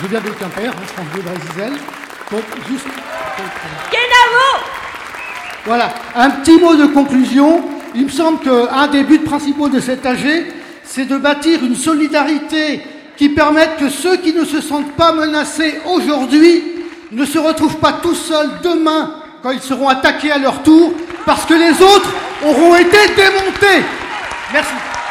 Je viens de Quimper, France Bleu Brésil. Donc, juste... Kenavo ! Voilà, un petit mot de conclusion. Il me semble qu'un des buts principaux de cet AG, c'est de bâtir une solidarité qui permette que ceux qui ne se sentent pas menacés aujourd'hui ne se retrouvent pas tout seuls demain quand ils seront attaqués à leur tour, parce que les autres auront été démontés. Merci.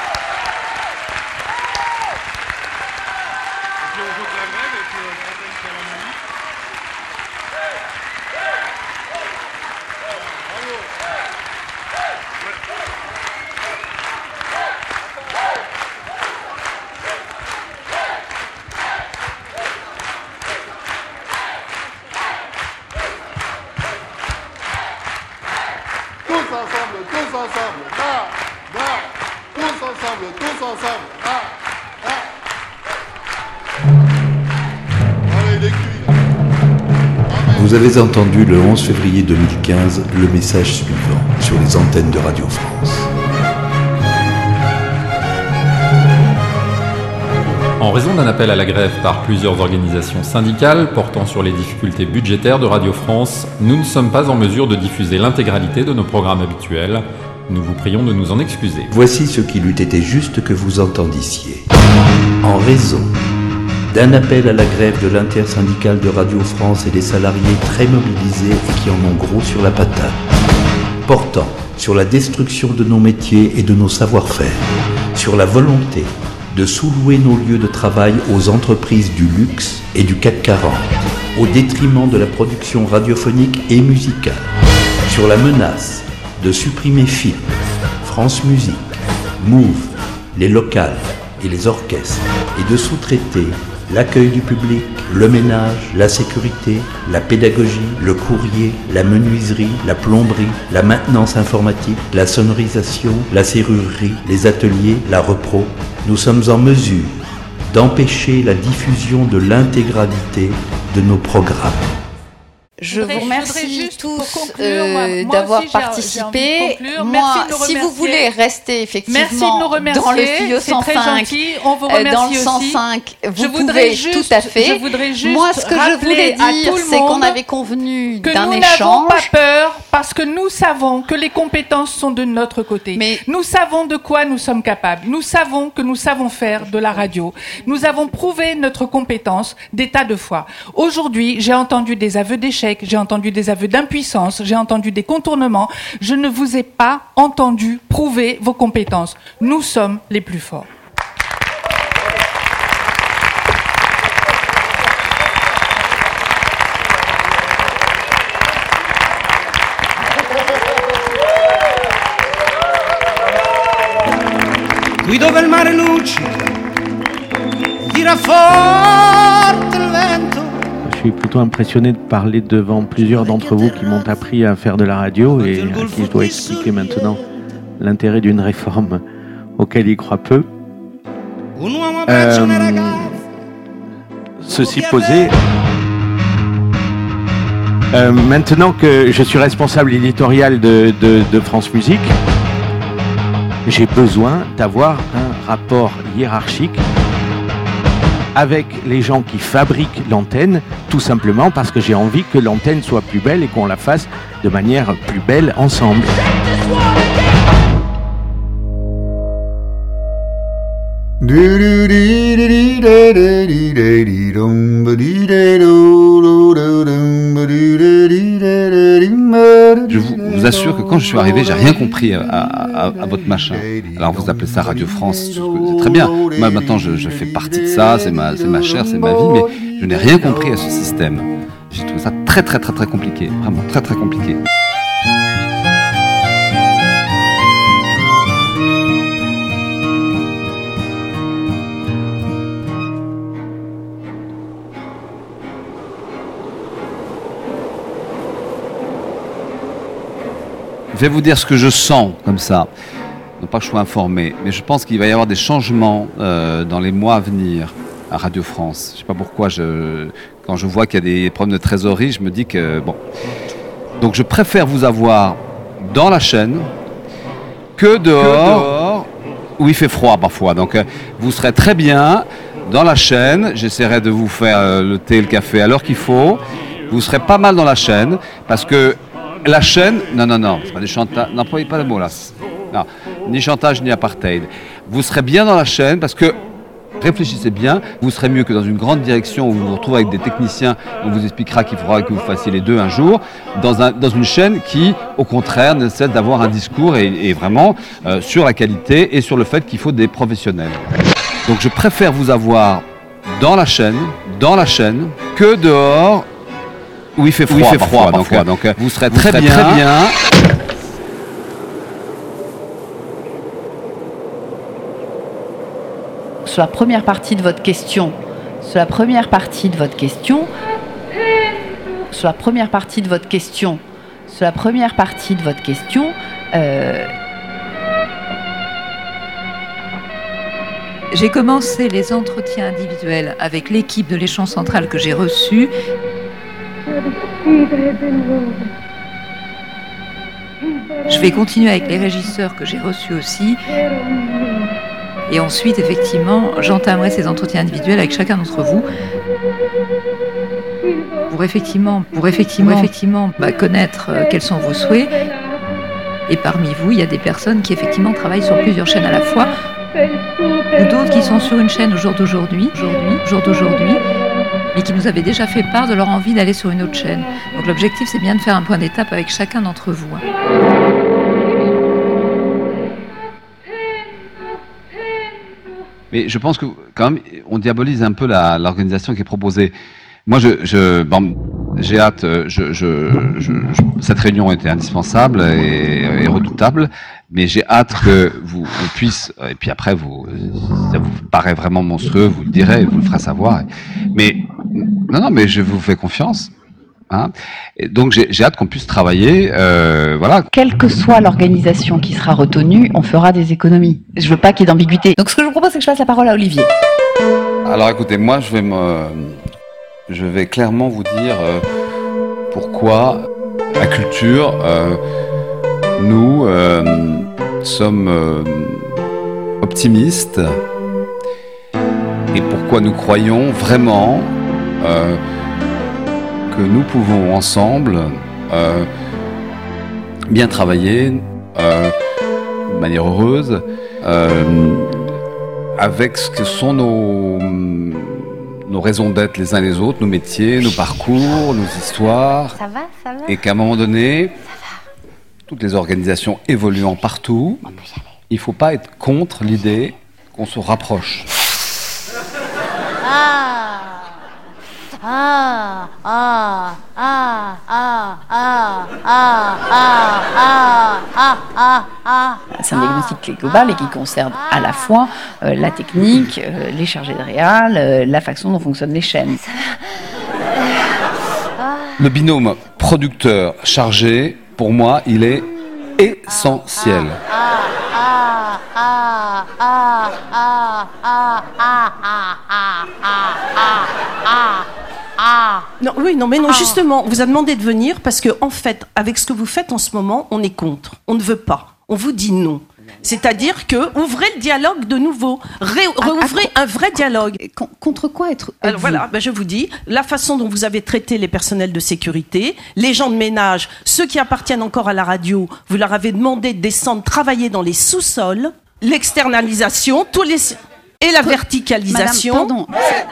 Vous avez entendu le 11 février 2015 le message suivant sur les antennes de Radio France. En raison d'un appel à la grève par plusieurs organisations syndicales portant sur les difficultés budgétaires de Radio France, nous ne sommes pas en mesure de diffuser l'intégralité de nos programmes habituels. Nous vous prions de nous en excuser. Voici ce qu'il eût été juste que vous entendissiez. En raison d'un appel à la grève de l'intersyndicale de Radio France et des salariés très mobilisés et qui en ont gros sur la patate, portant sur la destruction de nos métiers et de nos savoir-faire, sur la volonté de sous-louer nos lieux de travail aux entreprises du luxe et du CAC 40, au détriment de la production radiophonique et musicale, sur la menace de supprimer FIP, France Musique, Move, les locales et les orchestres, et de sous-traiter l'accueil du public, le ménage, la sécurité, la pédagogie, le courrier, la menuiserie, la plomberie, la maintenance informatique, la sonorisation, la serrurerie, les ateliers, la repro, nous sommes en mesure d'empêcher la diffusion de l'intégralité de nos programmes. Je vous remercie tous d'avoir participé. Moi, si vous voulez rester effectivement dans le studio 105, dans le 105, vous pouvez tout à fait. Moi, ce que je voulais dire, c'est qu'on avait convenu d'un échange. Nous n'avons pas peur parce que nous savons que les compétences sont de notre côté. Mais nous savons de quoi nous sommes capables. Nous savons que nous savons faire de la radio. Nous avons prouvé notre compétence des tas de fois. Aujourd'hui, j'ai entendu des aveux d'échec. J'ai entendu des aveux d'impuissance, j'ai entendu des contournements. Je ne vous ai pas entendu prouver vos compétences. Nous sommes les plus forts. Qui dove il mare luccica, tira forte il vento. Je suis plutôt impressionné de parler devant plusieurs d'entre vous qui m'ont appris à faire de la radio et à qui je dois expliquer maintenant l'intérêt d'une réforme auquel ils croient peu. Ceci posé, maintenant que je suis responsable éditorial de France Musique, j'ai besoin d'avoir un rapport hiérarchique avec les gens qui fabriquent l'antenne, tout simplement parce que j'ai envie que l'antenne soit plus belle et qu'on la fasse de manière plus belle ensemble. Je vous assure que quand je suis arrivé, j'ai rien compris à votre machin. Alors vous appelez ça Radio France, c'est très bien. Moi maintenant je fais partie de ça, c'est ma chair, c'est ma vie, mais je n'ai rien compris à ce système. J'ai trouvé ça très très très très compliqué, vraiment très très compliqué. Je vais vous dire ce que je sens comme ça. Non pas que je sois informé, mais je pense qu'il va y avoir des changements dans les mois à venir à Radio France. Je ne sais pas pourquoi, quand je vois qu'il y a des problèmes de trésorerie, je me dis que bon. Donc je préfère vous avoir dans la chaîne que dehors où il fait froid parfois. Donc vous serez très bien dans la chaîne, j'essaierai de vous faire le thé et le café à l'heure qu'il faut. Vous serez pas mal dans la chaîne, parce que la chaîne... Non, c'est pas des chantages, n'employez pas le mot là. Non, ni chantage, ni apartheid. Vous serez bien dans la chaîne, parce que, réfléchissez bien, vous serez mieux que dans une grande direction où vous vous retrouvez avec des techniciens, on vous expliquera qu'il faudra que vous fassiez les deux un jour, dans une chaîne qui, au contraire, ne cesse d'avoir un discours et vraiment sur la qualité et sur le fait qu'il faut des professionnels. Donc je préfère vous avoir dans la chaîne, que dehors, où il fait froid parfois. Donc vous serez très bien. Sur la première partie de votre question, j'ai commencé les entretiens individuels avec l'équipe de l'Échelon Central que j'ai reçue. Je vais continuer avec les régisseurs que j'ai reçus aussi. Et ensuite, effectivement, j'entamerai ces entretiens individuels avec chacun d'entre vous pour effectivement connaître quels sont vos souhaits. Et parmi vous, il y a des personnes qui effectivement travaillent sur plusieurs chaînes à la fois, ou d'autres qui sont sur une chaîne au jour d'aujourd'hui, mais qui nous avaient déjà fait part de leur envie d'aller sur une autre chaîne. Donc l'objectif, c'est bien de faire un point d'étape avec chacun d'entre vous. Mais je pense que quand même, on diabolise un peu l'organisation qui est proposée. Moi, j'ai hâte. Cette réunion était indispensable et redoutable, mais j'ai hâte que vous puissiez. Et puis après, ça vous paraît vraiment monstrueux, vous le direz, vous le ferez savoir. Mais mais je vous fais confiance. Hein. Et donc j'ai hâte qu'on puisse travailler, voilà. Quelle que soit l'organisation qui sera retenue, on fera des économies. Je veux pas qu'il y ait d'ambiguïté. Donc ce que je vous propose, c'est que je passe la parole à Olivier. Alors écoutez, moi je vais clairement vous dire pourquoi la culture, nous sommes optimistes et pourquoi nous croyons vraiment que nous pouvons ensemble bien travailler de manière heureuse avec ce que sont nos raisons d'être les uns les autres, nos métiers, nos parcours, nos histoires. Ça va. Et qu'à un moment donné, toutes les organisations évoluant partout, il ne faut pas être contre l'idée qu'on se rapproche. C'est un diagnostic global et qui concerne à la fois la technique, les chargés de réal, la façon dont fonctionnent les chaînes. Le binôme producteur-chargé, pour moi, il est essentiel. Non, justement, on vous a demandé de venir parce que, en fait, avec ce que vous faites en ce moment, on est contre. On ne veut pas. On vous dit non. C'est-à-dire que ouvrez le dialogue de nouveau, réouvrez un vrai dialogue. Contre quoi être Alors voilà, je vous dis, la façon dont vous avez traité les personnels de sécurité, les gens de ménage, ceux qui appartiennent encore à la radio, vous leur avez demandé de descendre travailler dans les sous-sols, l'externalisation, et la verticalisation. Madame,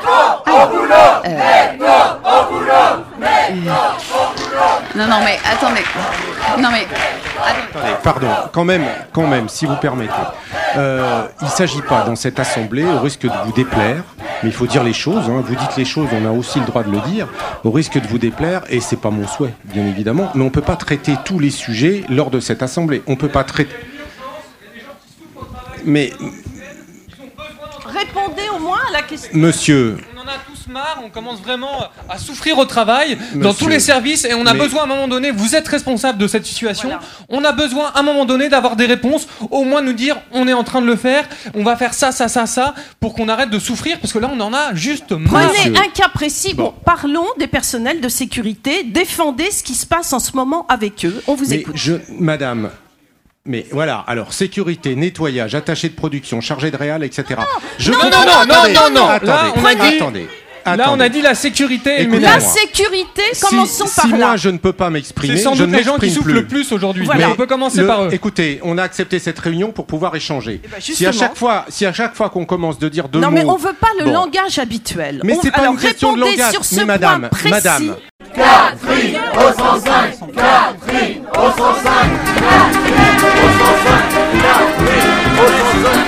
Non, mais attendez. Attendez, pardon, quand même, si vous permettez. Il ne s'agit pas dans cette assemblée, au risque de vous déplaire, mais il faut dire les choses, hein. Vous dites les choses, on a aussi le droit de le dire, au risque de vous déplaire, et c'est pas mon souhait, bien évidemment, mais on ne peut pas traiter tous les sujets lors de cette assemblée. On ne peut pas traiter... Mais... Répondez au moins à la question. Monsieur... On en a tous marre, on commence vraiment à souffrir au travail, dans tous les services, et on a besoin à un moment donné, vous êtes responsable de cette situation, voilà. On a besoin à un moment donné d'avoir des réponses, au moins nous dire on est en train de le faire, on va faire ça, pour qu'on arrête de souffrir, parce que là on en a juste marre. Prenez un cas précis, parlons des personnels de sécurité, défendez ce qui se passe en ce moment avec eux, on vous écoute. Madame, Mais voilà, alors sécurité, nettoyage, attaché de production, chargé de réal, etc. Non. Attendez. Là, on a dit la sécurité et le ménage. La sécurité, commençons par là. Si moi je ne peux pas m'exprimer, c'est sans doute les gens qui souffrent le plus aujourd'hui. Voilà. Mais on peut commencer par eux. Écoutez, on a accepté cette réunion pour pouvoir échanger. Si à chaque fois qu'on commence de dire deux mots... Non, mais on veut pas le langage habituel. Mais c'est pas une question de langage. Mais madame. Catherine au 105, Catherine au 105, Catherine au 105, Catherine au 105.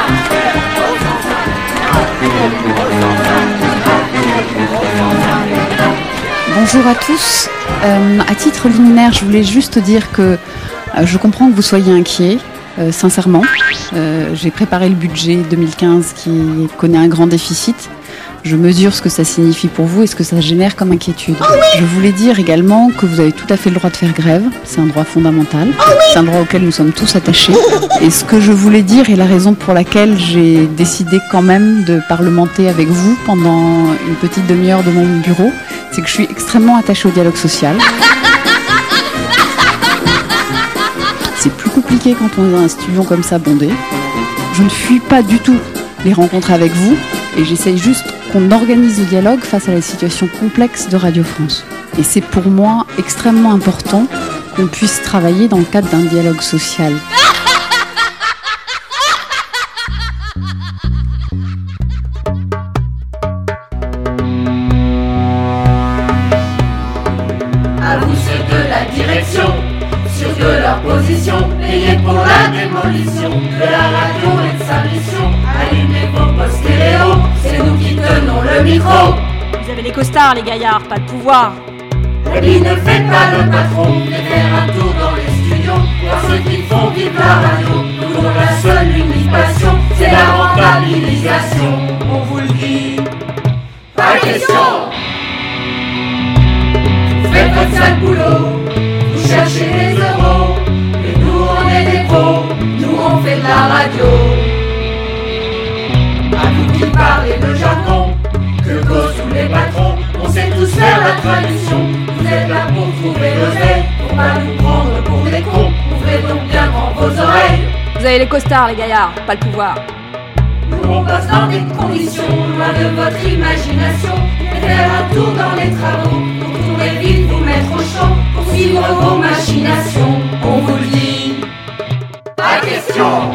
Bonjour à tous. À titre liminaire, je voulais juste dire que je comprends que vous soyez inquiets, sincèrement. J'ai préparé le budget 2015 qui connaît un grand déficit. Je mesure ce que ça signifie pour vous et ce que ça génère comme inquiétude. Je voulais dire également que vous avez tout à fait le droit de faire grève. C'est un droit fondamental. C'est un droit auquel nous sommes tous attachés. Et ce que je voulais dire est la raison pour laquelle j'ai décidé quand même de parlementer avec vous pendant une petite demi-heure de mon bureau. C'est que je suis extrêmement attachée au dialogue social. C'est plus compliqué quand on est dans un studio comme ça bondé. Je ne fuis pas du tout les rencontres avec vous et j'essaye juste qu'on organise le dialogue face à la situation complexe de Radio France. Et c'est pour moi extrêmement important qu'on puisse travailler dans le cadre d'un dialogue social. À vous ceux de la direction, sûrs de leur position, payés pour la démolition de la radio et de sa mission. Allumez vos postes stéréo, c'est nous qui tenons le micro. Vous avez les costards, les gaillards, pas de pouvoir. Et puis ne faites pas le patron, et faire un tour dans les studios, voir ceux qui font vivre la radio. Pour la seule unique passion, c'est la rentabilisation. On vous le dit, pas question. Faites votre sale boulot, vous cherchez les euros, et nous on est des pros, nous on fait de la radio. À vous qui parlez le jargon, que gosse tous les patrons, on sait tous faire la traduction. Vous êtes là pour trouver l'oseille, pour pas nous prendre pour des cons. Ouvrez donc bien grand vos oreilles. Vous avez les costards, les gaillards, pas le pouvoir. Nous on bosse dans des conditions, loin de votre imagination. Et faire un tour dans les travaux, pour tourner vite, vous mettre au champ, pour suivre vos machinations. On vous le dit, pas question.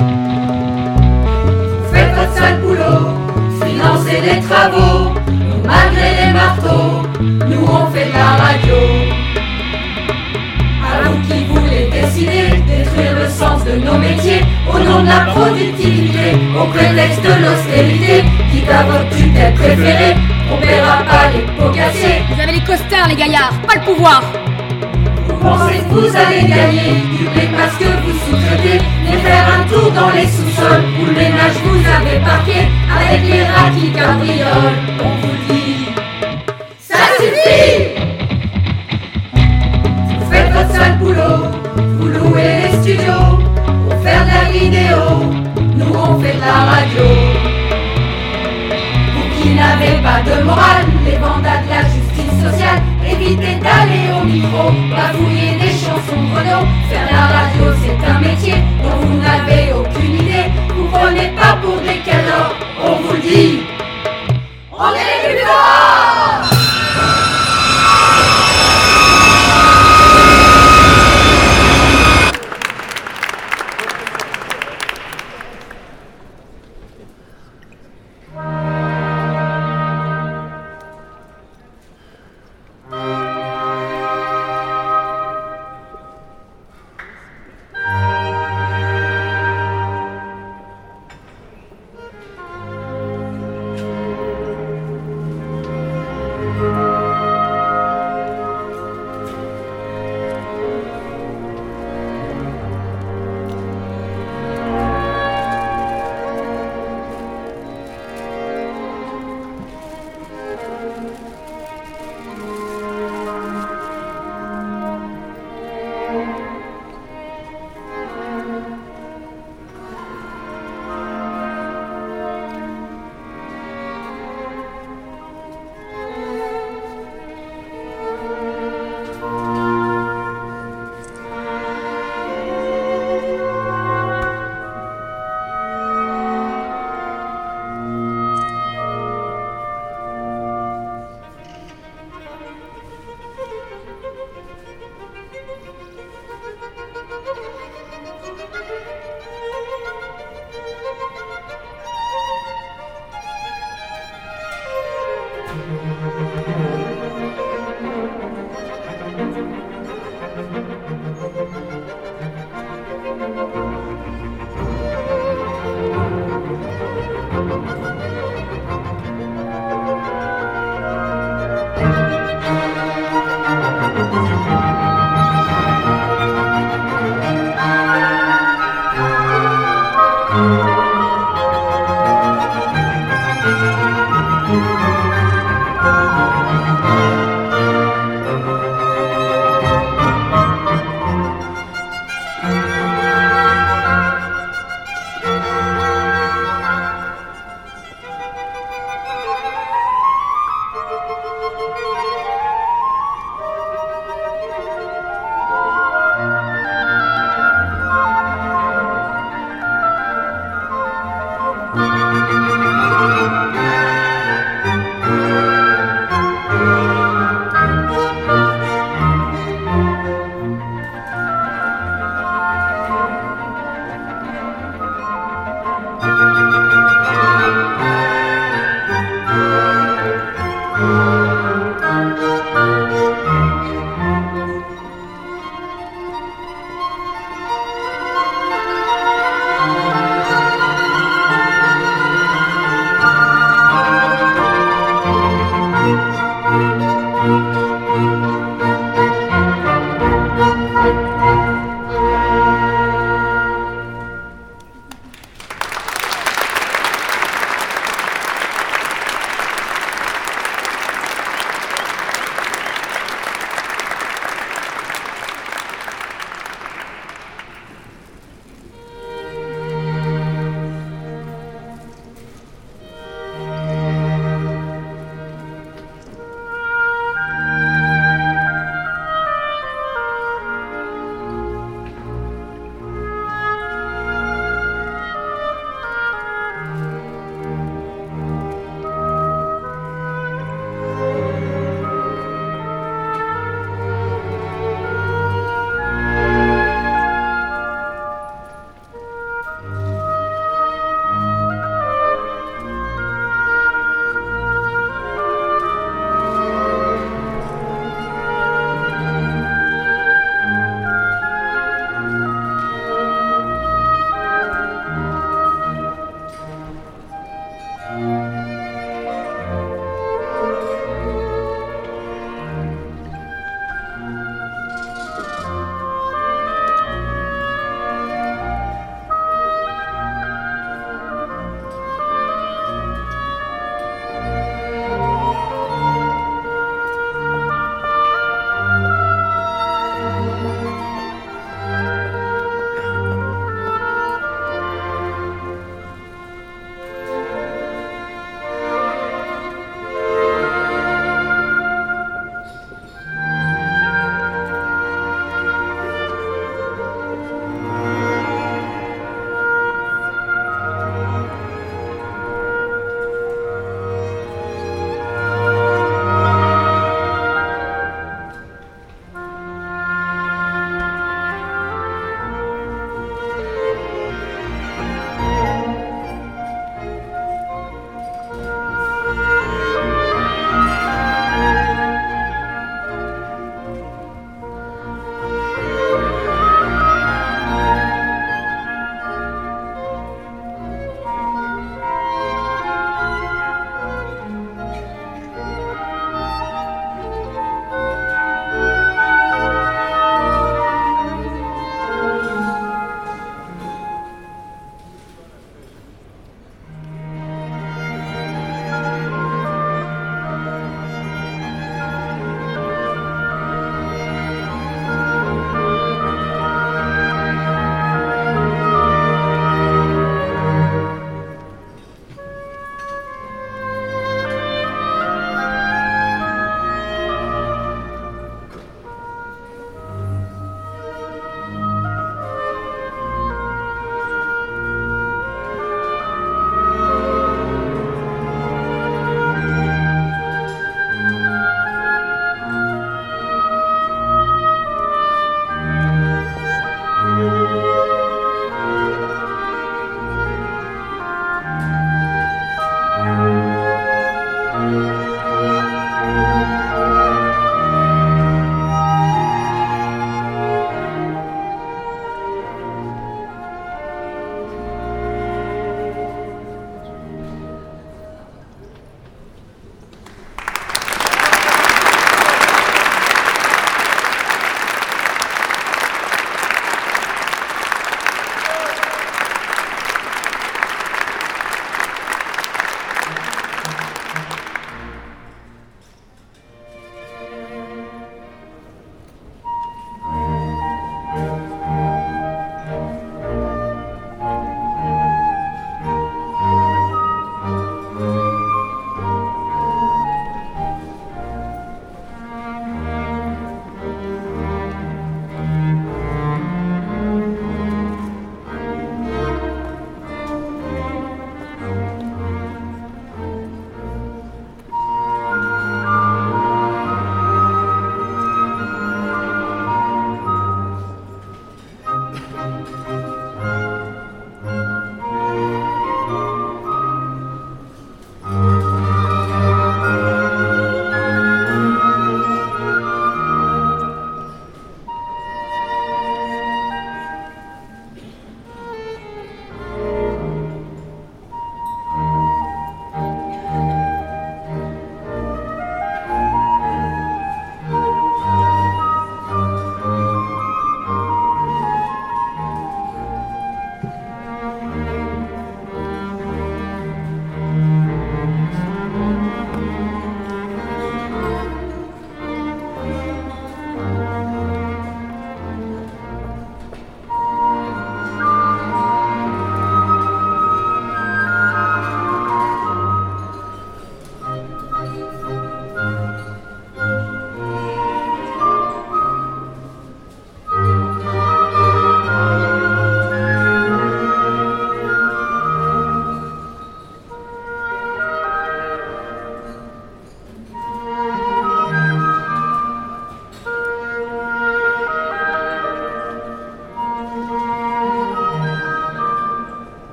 Vous faites votre sale boulot, financez les travaux. Nous malgré les marteaux, nous on fait de la radio. À vous qui voulez décider, détruire le sens de nos métiers, au nom de la productivité, au prétexte de l'austérité, quitte à votre tutelle préférée, on paiera pas les pots cassés. Vous avez les costards, les gaillards, pas le pouvoir. Vous pensez que vous allez gagner du blé parce que vous sous-traitez, mais faire un tour dans les sous-sols où le ménage vous avez parqué avec les rats qui cabriolent. On vous dit, ça suffit. Vous faites votre sale boulot, vous louez les studios pour faire de la vidéo, nous on fait de la radio. Vous qui n'avez pas de morale, les mandats de la justice sociale, évitez d'aller au micro, bafouiller des chansons de Renaud. Faire la radio c'est un métier dont vous n'avez aucune idée, vous prenez pas pour des cadors, on vous le dit, on est les plus forts.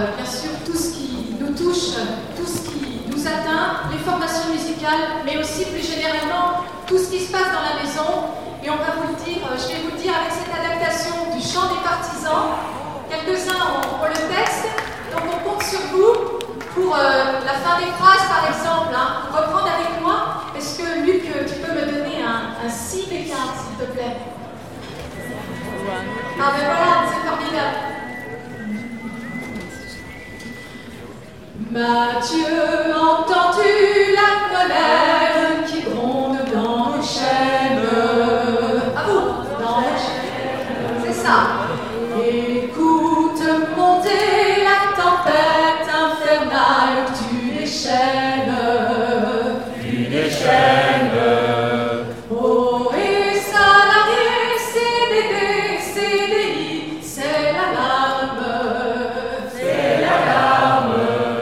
bien sûr tout ce qui nous touche, tout ce qui nous atteint, les formations musicales, mais aussi plus généralement tout ce qui se passe dans la maison. Et on va vous le dire, je vais vous le dire avec cette adaptation du chant des partisans. Quelques-uns ont le texte, donc on compte sur vous pour la fin des phrases par exemple, reprendre avec moi. Est-ce que Luc, tu peux me donner un si bécard s'il te plaît? Ah ben voilà, c'est formidable. Mathieu, entends-tu la colère qui gronde dans nos chaînes? À vous, dans nos chaînes, c'est ça. Écoute monter la tempête infernale, tu déchaînes. Tu déchaînes. Oh, et salariés, CDD, CDI, c'est l'alarme. C'est l'alarme.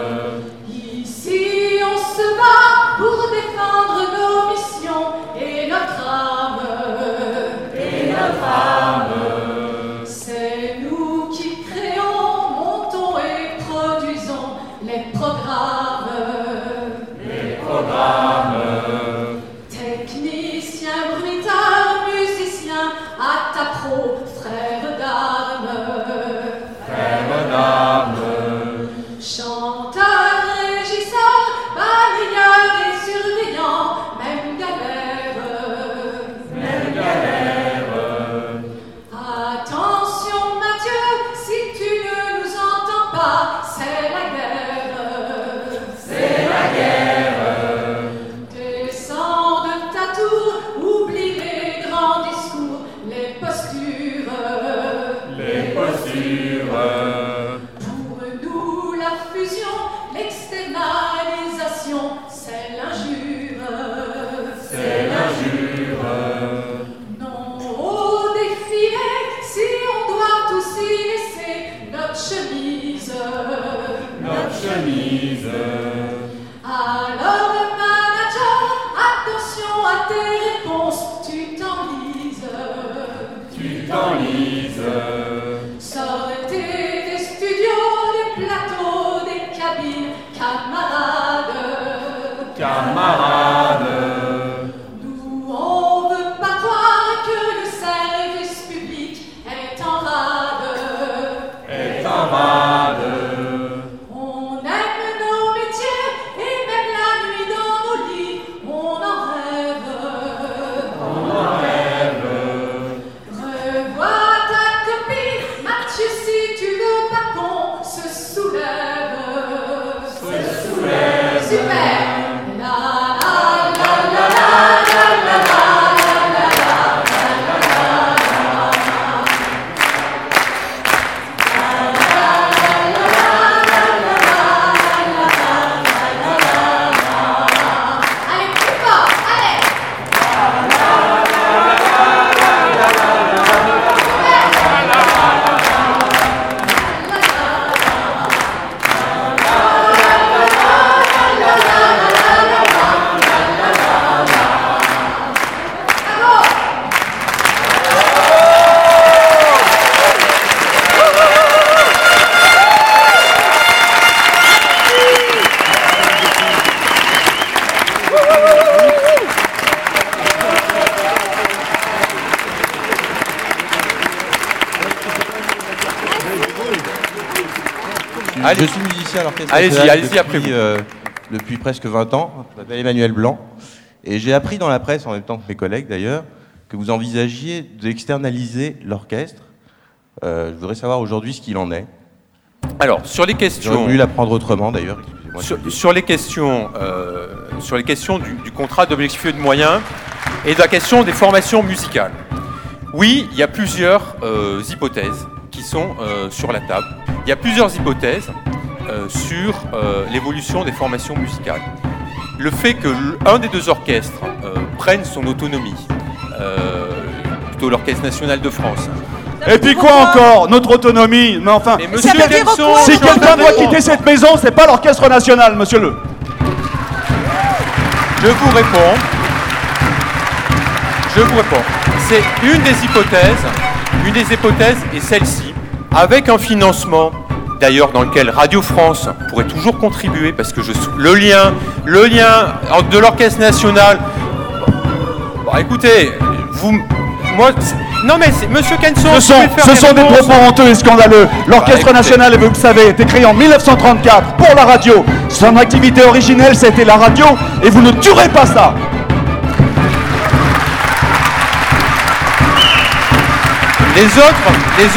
Ici, on se bat pour défendre nos missions et notre âme. Et notre âme. C'est nous qui créons, montons et produisons les programmes. Les programmes. Technicien, bruitard, musicien, à ta pro, frère d'armes. Frère d'armes. Chanteur, régisseur, balayeur et surveillant, même galère. Même galère. Attention Mathieu, si tu ne nous entends pas, c'est la guerre. C'est la guerre. Descends de ta tour, oublie les grands discours, les postures. Les postures. Pour nous la fusion, l'externalisation, c'est l'injure. C'est l'injure. Non au défilé, si on doit tous y laisser notre chemise. Notre chemise. Alors manager, attention à tes réponses, tu t'enlises. Tu t'enlises. Sortez des studios, des plateaux, des cabines, camarades. Camarades. Nous, on veut pas croire que le service public est en rade. Est en rade. On aime nos métiers et même la nuit dans nos lits, on en rêve. On en rêve. Revois ta copine, Mathieu, si tu veux pas qu'on se soulève. Se soulève. Super. La la la la la la la la allez, plus fort, allez. Je suis musicien à l'orchestre national depuis presque 20 ans. Je m'appelle Emmanuel Blanc. Et j'ai appris dans la presse, en même temps que mes collègues d'ailleurs, que vous envisagiez d'externaliser l'orchestre. Je voudrais savoir aujourd'hui ce qu'il en est. Alors, sur les questions... J'aurais voulu l'apprendre autrement d'ailleurs. Sur les questions du contrat d'objectifs et de moyens et de la question des formations musicales. Oui, il y a plusieurs hypothèses qui sont sur la table. Il y a plusieurs hypothèses sur l'évolution des formations musicales. Le fait que l'un des deux orchestres prenne son autonomie, plutôt l'Orchestre national de France. Et puis quoi encore? Notre autonomie? Mais enfin, si quelqu'un doit quitter cette maison, c'est pas l'Orchestre national, monsieur le. Je vous réponds. C'est une des hypothèses est celle-ci, avec un financement d'ailleurs dans lequel Radio France pourrait toujours contribuer, parce que le lien de l'Orchestre National... Bon, écoutez, non mais Monsieur Kenson... Ce sont des propos honteux et scandaleux. L'Orchestre National, vous le savez, est créé en 1934 pour la radio. Son activité originelle, c'était la radio, et vous ne tuerez pas ça. Les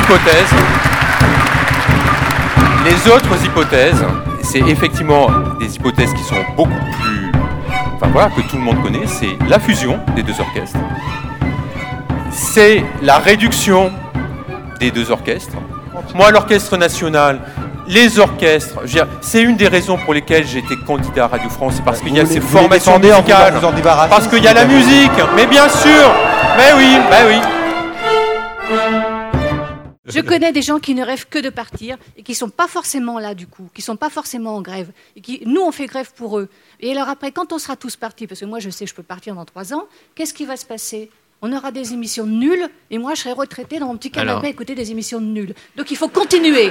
autres hypothèses, c'est effectivement des hypothèses qui sont beaucoup plus... Enfin voilà, que tout le monde connaît, c'est la fusion des deux orchestres. C'est la réduction des deux orchestres. Moi, l'Orchestre National, les orchestres, c'est une des raisons pour lesquelles j'ai été candidat à Radio France, c'est parce qu'il y a ces formations musicales, parce qu'il y a la musique, mais bien sûr, mais oui. Je connais des gens qui ne rêvent que de partir et qui ne sont pas forcément là du coup, qui ne sont pas forcément en grève. Et nous, on fait grève pour eux. Et alors après, quand on sera tous partis, parce que moi je sais que je peux partir dans 3 ans, qu'est-ce qui va se passer ? On aura des émissions nulles et moi je serai retraitée dans mon petit canapé à écouter des émissions nulles. Donc il faut continuer.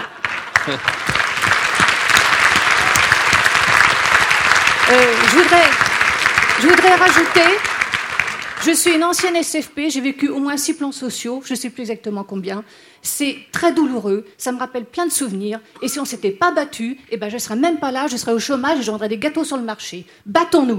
Je voudrais rajouter... Je suis une ancienne SFP, j'ai vécu au moins 6 plans sociaux, je ne sais plus exactement combien. C'est très douloureux, ça me rappelle plein de souvenirs. Et si on ne s'était pas battu, je ne serais même pas là, je serais au chômage et je vendrais des gâteaux sur le marché. Battons-nous.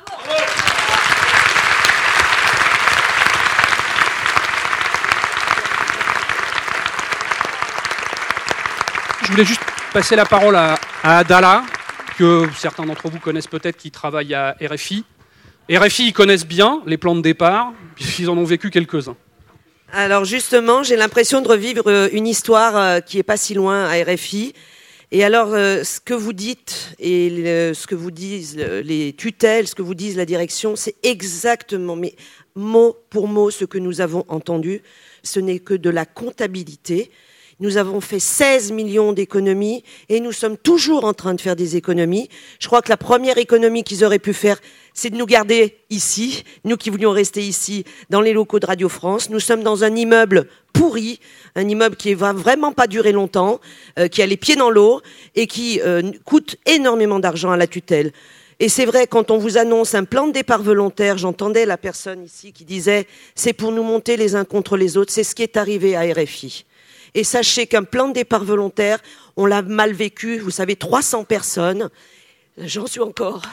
Je voulais juste passer la parole à Adala, que certains d'entre vous connaissent peut-être, qui travaille à RFI. RFI, ils connaissent bien les plans de départ, puisqu'ils en ont vécu quelques-uns. Alors justement, j'ai l'impression de revivre une histoire qui n'est pas si loin à RFI. Et alors, ce que vous dites et ce que vous disent les tutelles, ce que vous disent la direction, c'est exactement, mais mot pour mot, ce que nous avons entendu. Ce n'est que de la comptabilité. Nous avons fait 16 millions d'économies et nous sommes toujours en train de faire des économies. Je crois que la première économie qu'ils auraient pu faire, c'est de nous garder ici, nous qui voulions rester ici, dans les locaux de Radio France. Nous sommes dans un immeuble pourri, un immeuble qui ne va vraiment pas durer longtemps, qui a les pieds dans l'eau et qui coûte énormément d'argent à la tutelle. Et c'est vrai, quand on vous annonce un plan de départ volontaire, j'entendais la personne ici qui disait « c'est pour nous monter les uns contre les autres », c'est ce qui est arrivé à RFI. Et sachez qu'un plan de départ volontaire, on l'a mal vécu. Vous savez, 300 personnes. J'en suis encore.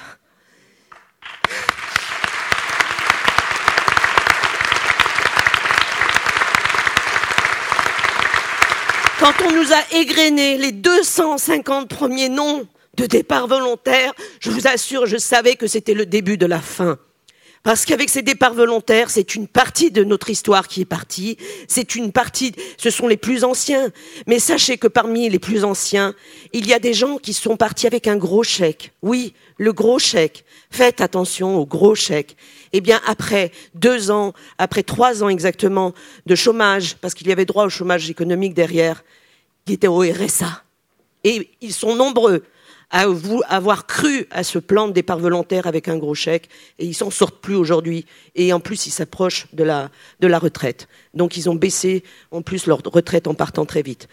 Quand on nous a égrené les 250 premiers noms de départ volontaire, je vous assure, je savais que c'était le début de la fin. Parce qu'avec ces départs volontaires, c'est une partie de notre histoire qui est partie. C'est une partie, ce sont les plus anciens. Mais sachez que parmi les plus anciens, il y a des gens qui sont partis avec un gros chèque. Oui, le gros chèque. Faites attention au gros chèque. Eh bien, après 2 ans, après 3 ans exactement de chômage, parce qu'il y avait droit au chômage économique derrière, qui était au RSA. Et ils sont nombreux à avoir cru à ce plan de départ volontaire avec un gros chèque, et ils s'en sortent plus aujourd'hui. Et en plus, ils s'approchent de la retraite. Donc, ils ont baissé, en plus, leur retraite en partant très vite.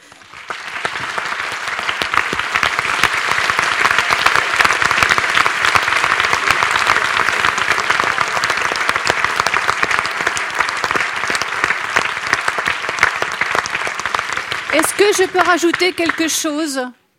Est-ce que je peux rajouter quelque chose ?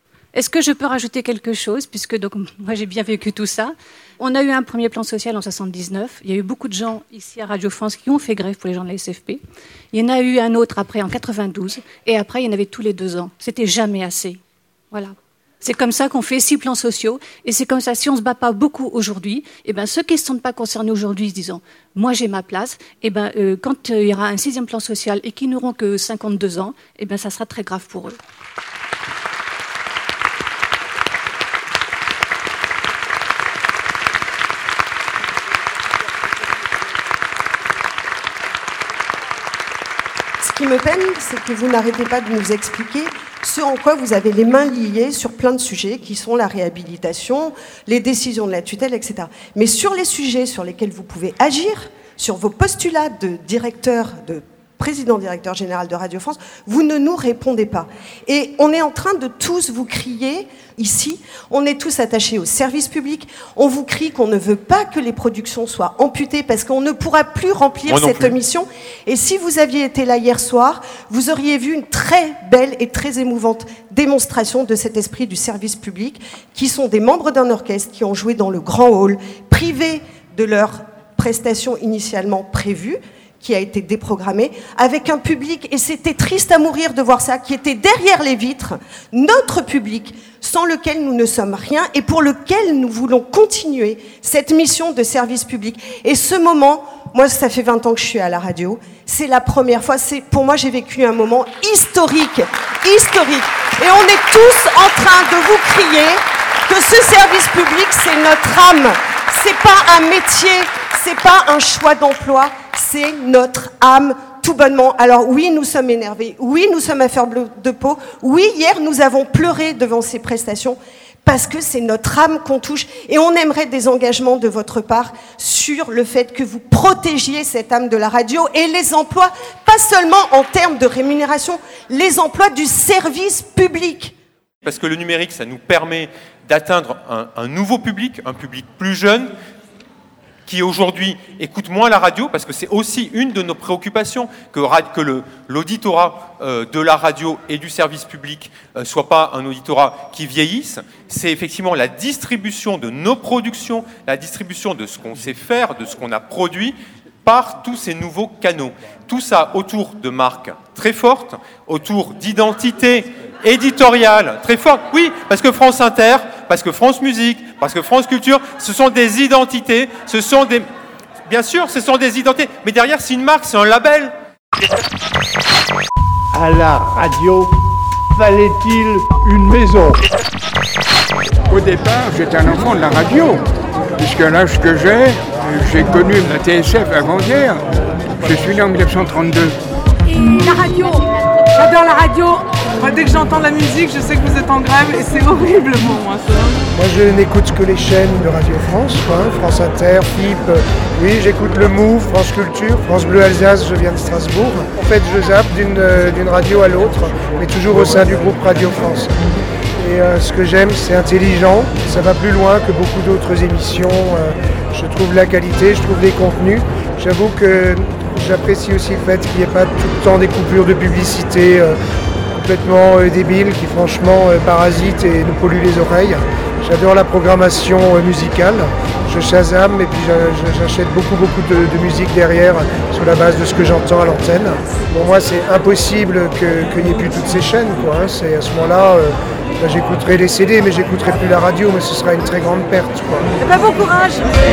Puisque donc, moi j'ai bien vécu tout ça. On a eu un premier plan social en 79. Il y a eu beaucoup de gens ici à Radio France qui ont fait grève pour les gens de la SFP. Il y en a eu un autre après en 92. Et après, il y en avait tous les 2 ans. C'était jamais assez. Voilà. C'est comme ça qu'on fait 6 plans sociaux. Et c'est comme ça, si on ne se bat pas beaucoup aujourd'hui, eh ben, ceux qui ne se sentent pas concernés aujourd'hui, se disant « moi j'ai ma place », eh ben, quand il y aura un 6e plan social et qu'ils n'auront que 52 ans, eh ben, ça sera très grave pour eux. Ce qui me peine, c'est que vous n'arrêtez pas de nous expliquer ce en quoi vous avez les mains liées sur plein de sujets qui sont la réhabilitation, les décisions de la tutelle, etc. Mais sur les sujets sur lesquels vous pouvez agir, sur vos postulats de directeur de président directeur général de Radio France, vous ne nous répondez pas. Et on est en train de tous vous crier ici, on est tous attachés au service public, on vous crie qu'on ne veut pas que les productions soient amputées parce qu'on ne pourra plus remplir cette mission. Et si vous aviez été là hier soir, vous auriez vu une très belle et très émouvante démonstration de cet esprit du service public, qui sont des membres d'un orchestre qui ont joué dans le grand hall, privés de leur prestation initialement prévue, qui a été déprogrammé, avec un public, et c'était triste à mourir de voir ça, qui était derrière les vitres, notre public, sans lequel nous ne sommes rien, et pour lequel nous voulons continuer cette mission de service public. Et ce moment, moi, ça fait 20 ans que je suis à la radio, c'est la première fois, pour moi, j'ai vécu un moment historique. Et on est tous en train de vous crier que ce service public, c'est notre âme. C'est pas un métier, c'est pas un choix d'emploi, c'est notre âme, tout bonnement. Alors oui, nous sommes énervés, oui, nous sommes à fleur de peau, oui, hier, nous avons pleuré devant ces prestations, parce que c'est notre âme qu'on touche, et on aimerait des engagements de votre part sur le fait que vous protégiez cette âme de la radio et les emplois, pas seulement en termes de rémunération, les emplois du service public. Parce que le numérique, ça nous permet d'atteindre un nouveau public, un public plus jeune, qui aujourd'hui écoute moins la radio, parce que c'est aussi une de nos préoccupations, que l'auditorat de la radio et du service public soit pas un auditorat qui vieillisse. C'est effectivement la distribution de nos productions, la distribution de ce qu'on sait faire, de ce qu'on a produit, par tous ces nouveaux canaux. Tout ça autour de marques très fortes, autour d'identités éditoriales très fortes. Oui, parce que France Inter, parce que France Musique, parce que France Culture, ce sont des identités, bien sûr, ce sont des identités, mais derrière, c'est une marque, c'est un label. À la radio, fallait-il une maison? Au départ, j'étais un enfant de la radio, puisqu'à l'âge que j'ai connu la TSF avant-hier. Je suis né en 1932. Et la radio, j'adore la radio. Moi, dès que j'entends la musique, je sais que vous êtes en grève et c'est horrible pour moi. Ça. Moi, je n'écoute que les chaînes de Radio France, France Inter, FIP. Oui, j'écoute le Move, France Culture, France Bleu Alsace, je viens de Strasbourg. En fait, je zappe d'une radio à l'autre, mais toujours au sein du groupe Radio France. Et ce que j'aime, c'est intelligent, ça va plus loin que beaucoup d'autres émissions. Je trouve la qualité, je trouve les contenus. J'avoue que j'apprécie aussi le fait qu'il n'y ait pas tout le temps des coupures de publicité complètement débiles qui franchement parasitent et nous polluent les oreilles. J'adore la programmation musicale, je Shazam et puis j'achète beaucoup de musique derrière sur la base de ce que j'entends à l'antenne. Pour moi, c'est impossible qu'il n'y ait plus toutes ces chaînes, quoi. C'est à ce moment-là, j'écouterai les CD, mais j'écouterai plus la radio, mais ce sera une très grande perte, quoi. Eh ben, bon courage.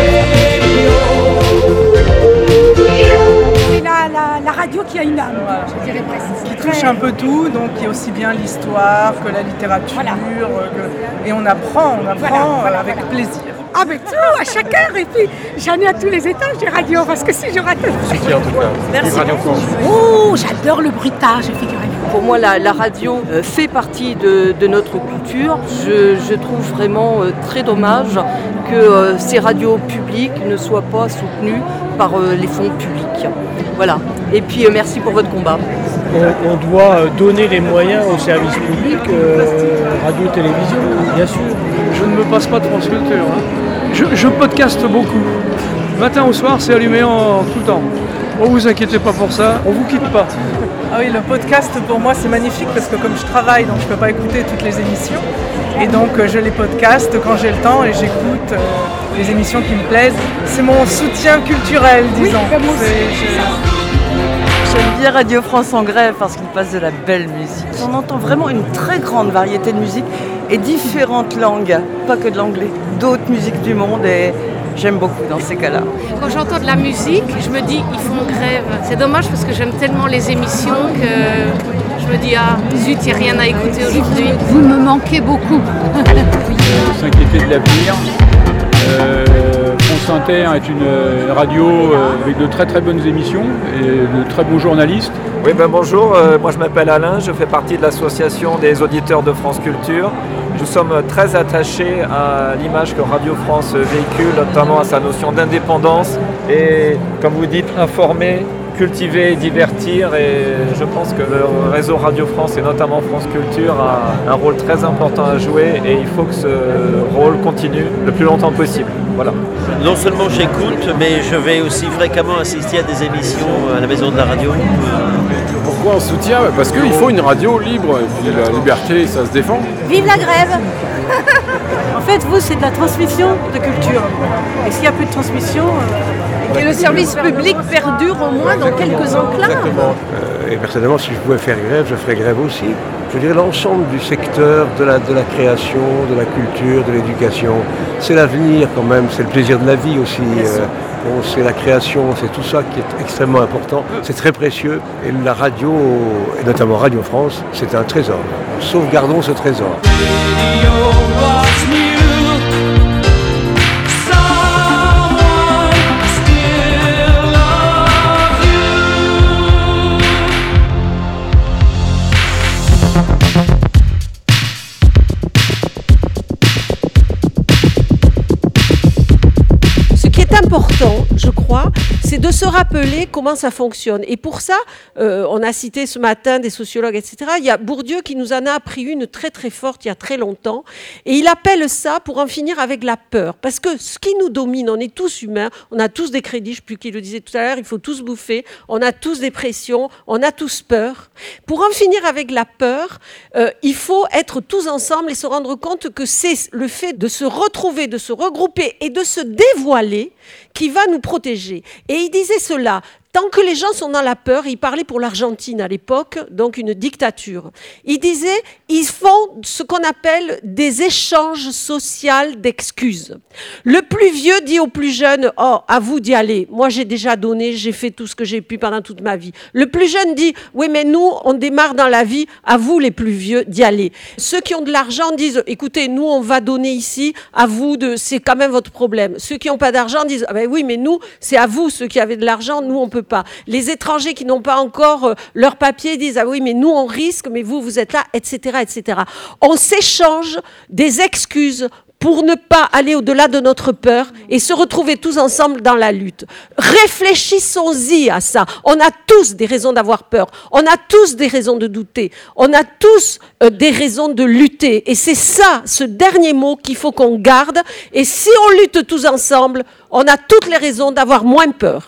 C'est la radio qui a une âme, je dirais presque. Qui touche un peu tout, donc il y a aussi bien l'histoire que la littérature, voilà. Et on apprend voilà. Avec plaisir. Avec tout, à chaque heure, et puis j'en ai à tous les étages des radios, parce que si je rate... Merci en tout cas. Merci. Oh, j'adore le bruitage, figurez-vous. Pour moi, la radio fait partie de notre culture. Je trouve vraiment très dommage que ces radios publiques ne soient pas soutenues par les fonds publics. Voilà. Et puis, merci pour votre combat. On doit donner les moyens au service public, radio-télévision, bien sûr. Je ne me passe pas de France Culture. Je podcaste beaucoup. Matin au soir, c'est allumé tout le temps. Ne vous inquiétez pas pour ça, on ne vous quitte pas. Ah oui, le podcast pour moi c'est magnifique parce que comme je travaille, donc je ne peux pas écouter toutes les émissions. Et donc je les podcaste quand j'ai le temps et j'écoute les émissions qui me plaisent. C'est mon soutien culturel, disons. Oui, j'aime bien Radio France en grève parce qu'il passe de la belle musique. On entend vraiment une très grande variété de musique et différentes langues, pas que de l'anglais, d'autres musiques du monde et j'aime beaucoup dans ces cas-là. Quand j'entends de la musique, je me dis ils font grève. C'est dommage parce que j'aime tellement les émissions que je me dis ah zut, il n'y a rien à écouter aujourd'hui. Vous me manquez beaucoup. S'inquiéter de l'avenir. France Inter est une radio avec de très très bonnes émissions et de très bons journalistes. Oui, bonjour, moi je m'appelle Alain, je fais partie de l'association des auditeurs de France Culture. Nous sommes très attachés à l'image que Radio France véhicule, notamment à sa notion d'indépendance et, comme vous dites, informer cultiver, divertir, et je pense que le réseau Radio France et notamment France Culture a un rôle très important à jouer, et il faut que ce rôle continue le plus longtemps possible. Voilà. Non seulement j'écoute, mais je vais aussi fréquemment assister à des émissions à la Maison de la Radio. Pourquoi on soutient ? Parce qu'il faut une radio libre, et puis la liberté, ça se défend. Vive la grève. En fait, vous, c'est de la transmission de culture. Et s'il n'y a plus de transmission... que le service public perdure au moins dans quelques enclaves. Exactement. Et personnellement, si je pouvais faire grève, je ferais grève aussi. Je dirais l'ensemble du secteur de la création, de la culture, de l'éducation. C'est l'avenir quand même, c'est le plaisir de la vie aussi. C'est la création, c'est tout ça qui est extrêmement important. C'est très précieux. Et la radio, et notamment Radio France, c'est un trésor. Sauvegardons ce trésor. Important, je crois, c'est de se rappeler comment ça fonctionne. Et pour ça, on a cité ce matin des sociologues, etc. Il y a Bourdieu qui nous en a appris une très très forte il y a très longtemps. Et il appelle ça pour en finir avec la peur. Parce que ce qui nous domine, on est tous humains, on a tous des crédits, je ne sais plus qui le disait tout à l'heure, il faut tous bouffer, on a tous des pressions, on a tous peur. Pour en finir avec la peur, il faut être tous ensemble et se rendre compte que c'est le fait de se retrouver, de se regrouper et de se dévoiler qui va nous protéger. Et il disait cela, tant que les gens sont dans la peur, il parlait pour l'Argentine à l'époque, donc une dictature. Il disait, ils font ce qu'on appelle des échanges sociaux d'excuses. Le plus vieux dit au plus jeune, oh, à vous d'y aller. Moi, j'ai déjà donné, j'ai fait tout ce que j'ai pu pendant toute ma vie. Le plus jeune dit, oui, mais nous, on démarre dans la vie, à vous, les plus vieux, d'y aller. Ceux qui ont de l'argent disent, écoutez, nous, on va donner ici, à vous, c'est quand même votre problème. Ceux qui n'ont pas d'argent disent, ah ben oui, mais nous, c'est à vous, ceux qui avez de l'argent, nous, on peut pas. Les étrangers qui n'ont pas encore leur papier disent, ah oui, mais nous, on risque, mais vous, vous êtes là, etc., etc. On s'échange des excuses pour ne pas aller au-delà de notre peur et se retrouver tous ensemble dans la lutte. Réfléchissons-y à ça. On a tous des raisons d'avoir peur. On a tous des raisons de douter. On a tous des raisons de lutter. Et c'est ça, ce dernier mot qu'il faut qu'on garde. Et si on lutte tous ensemble, on a toutes les raisons d'avoir moins peur.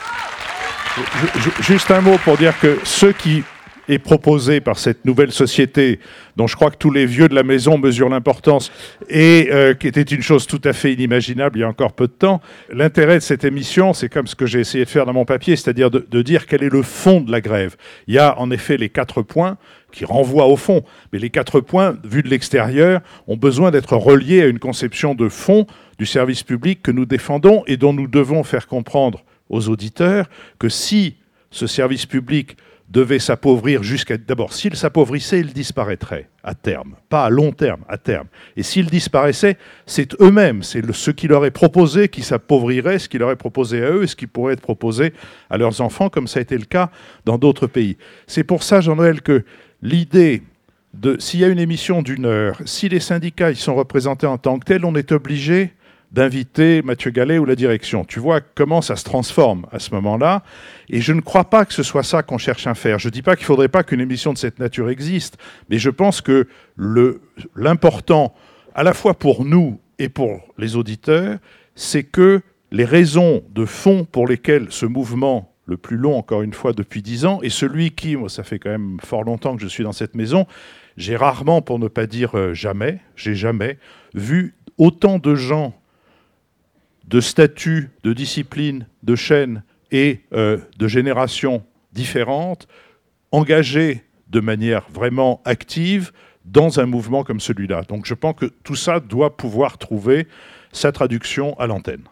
Juste un mot pour dire que ce qui est proposé par cette nouvelle société, dont je crois que tous les vieux de la maison mesurent l'importance, et qui était une chose tout à fait inimaginable il y a encore peu de temps, l'intérêt de cette émission, c'est comme ce que j'ai essayé de faire dans mon papier, c'est-à-dire de dire quel est le fond de la grève. Il y a en effet les 4 points qui renvoient au fond, mais les 4 points, vus de l'extérieur, ont besoin d'être reliés à une conception de fond du service public que nous défendons et dont nous devons faire comprendre aux auditeurs que si ce service public devait s'appauvrir d'abord, s'il s'appauvrissait, il disparaîtrait à terme, pas à long terme, à terme. Et s'il disparaissait, c'est eux-mêmes, c'est ce qui leur est proposé qui s'appauvrirait, ce qui leur est proposé à eux et ce qui pourrait être proposé à leurs enfants, comme ça a été le cas dans d'autres pays. C'est pour ça, Jean-Noël, que l'idée s'il y a une émission d'1 heure, si les syndicats y sont représentés en tant que tels, on est obligé d'inviter Mathieu Gallet ou la direction. Tu vois comment ça se transforme à ce moment-là. Et je ne crois pas que ce soit ça qu'on cherche à faire. Je ne dis pas qu'il ne faudrait pas qu'une émission de cette nature existe, mais je pense que l'important, à la fois pour nous et pour les auditeurs, c'est que les raisons de fond pour lesquelles ce mouvement, le plus long encore une fois depuis 10 ans, et celui qui, moi ça fait quand même fort longtemps que je suis dans cette maison, j'ai rarement, pour ne pas dire jamais, j'ai jamais vu autant de gens de statuts, de disciplines, de chaînes et de générations différentes, engagés de manière vraiment active dans un mouvement comme celui-là. Donc je pense que tout ça doit pouvoir trouver sa traduction à l'antenne.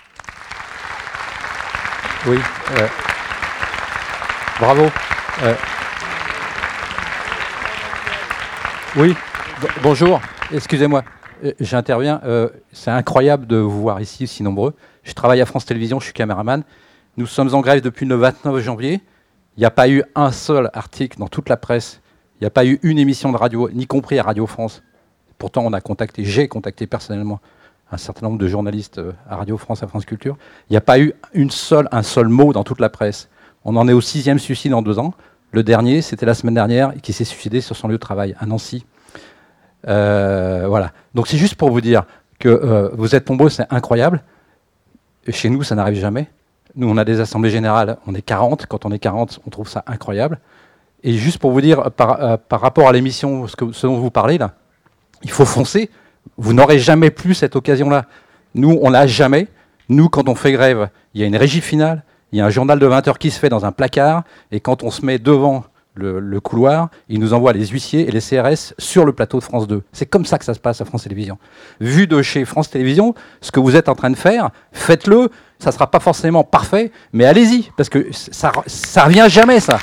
Oui. Bravo. Oui, bonjour. Excusez-moi. J'interviens. C'est incroyable de vous voir ici si nombreux. Je travaille à France Télévisions, je suis caméraman. Nous sommes en grève depuis le 29 janvier. Il n'y a pas eu un seul article dans toute la presse. Il n'y a pas eu une émission de radio, n'y compris à Radio France. Pourtant, j'ai contacté personnellement un certain nombre de journalistes à Radio France, à France Culture. Il n'y a pas eu un seul mot dans toute la presse. On en est au 6e suicide en 2 ans. Le dernier, c'était la semaine dernière, qui s'est suicidé sur son lieu de travail, à Nancy. Voilà. Donc c'est juste pour vous dire que vous êtes nombreux, c'est incroyable. Chez nous, ça n'arrive jamais. Nous, on a des assemblées générales, on est 40. Quand on est 40, on trouve ça incroyable. Et juste pour vous dire, par rapport à l'émission, ce dont vous parlez là, il faut foncer. Vous n'aurez jamais plus cette occasion-là. Nous, on l'a jamais. Nous, quand on fait grève, il y a une régie finale, il y a un journal de 20 heures qui se fait dans un placard, et quand on se met devant le couloir, ils nous envoient les huissiers et les CRS sur le plateau de France 2. C'est comme ça que ça se passe à France Télévisions. Vu de chez France Télévisions, ce que vous êtes en train de faire, faites-le. Ça ne sera pas forcément parfait, mais allez-y, parce que ça revient jamais, ça.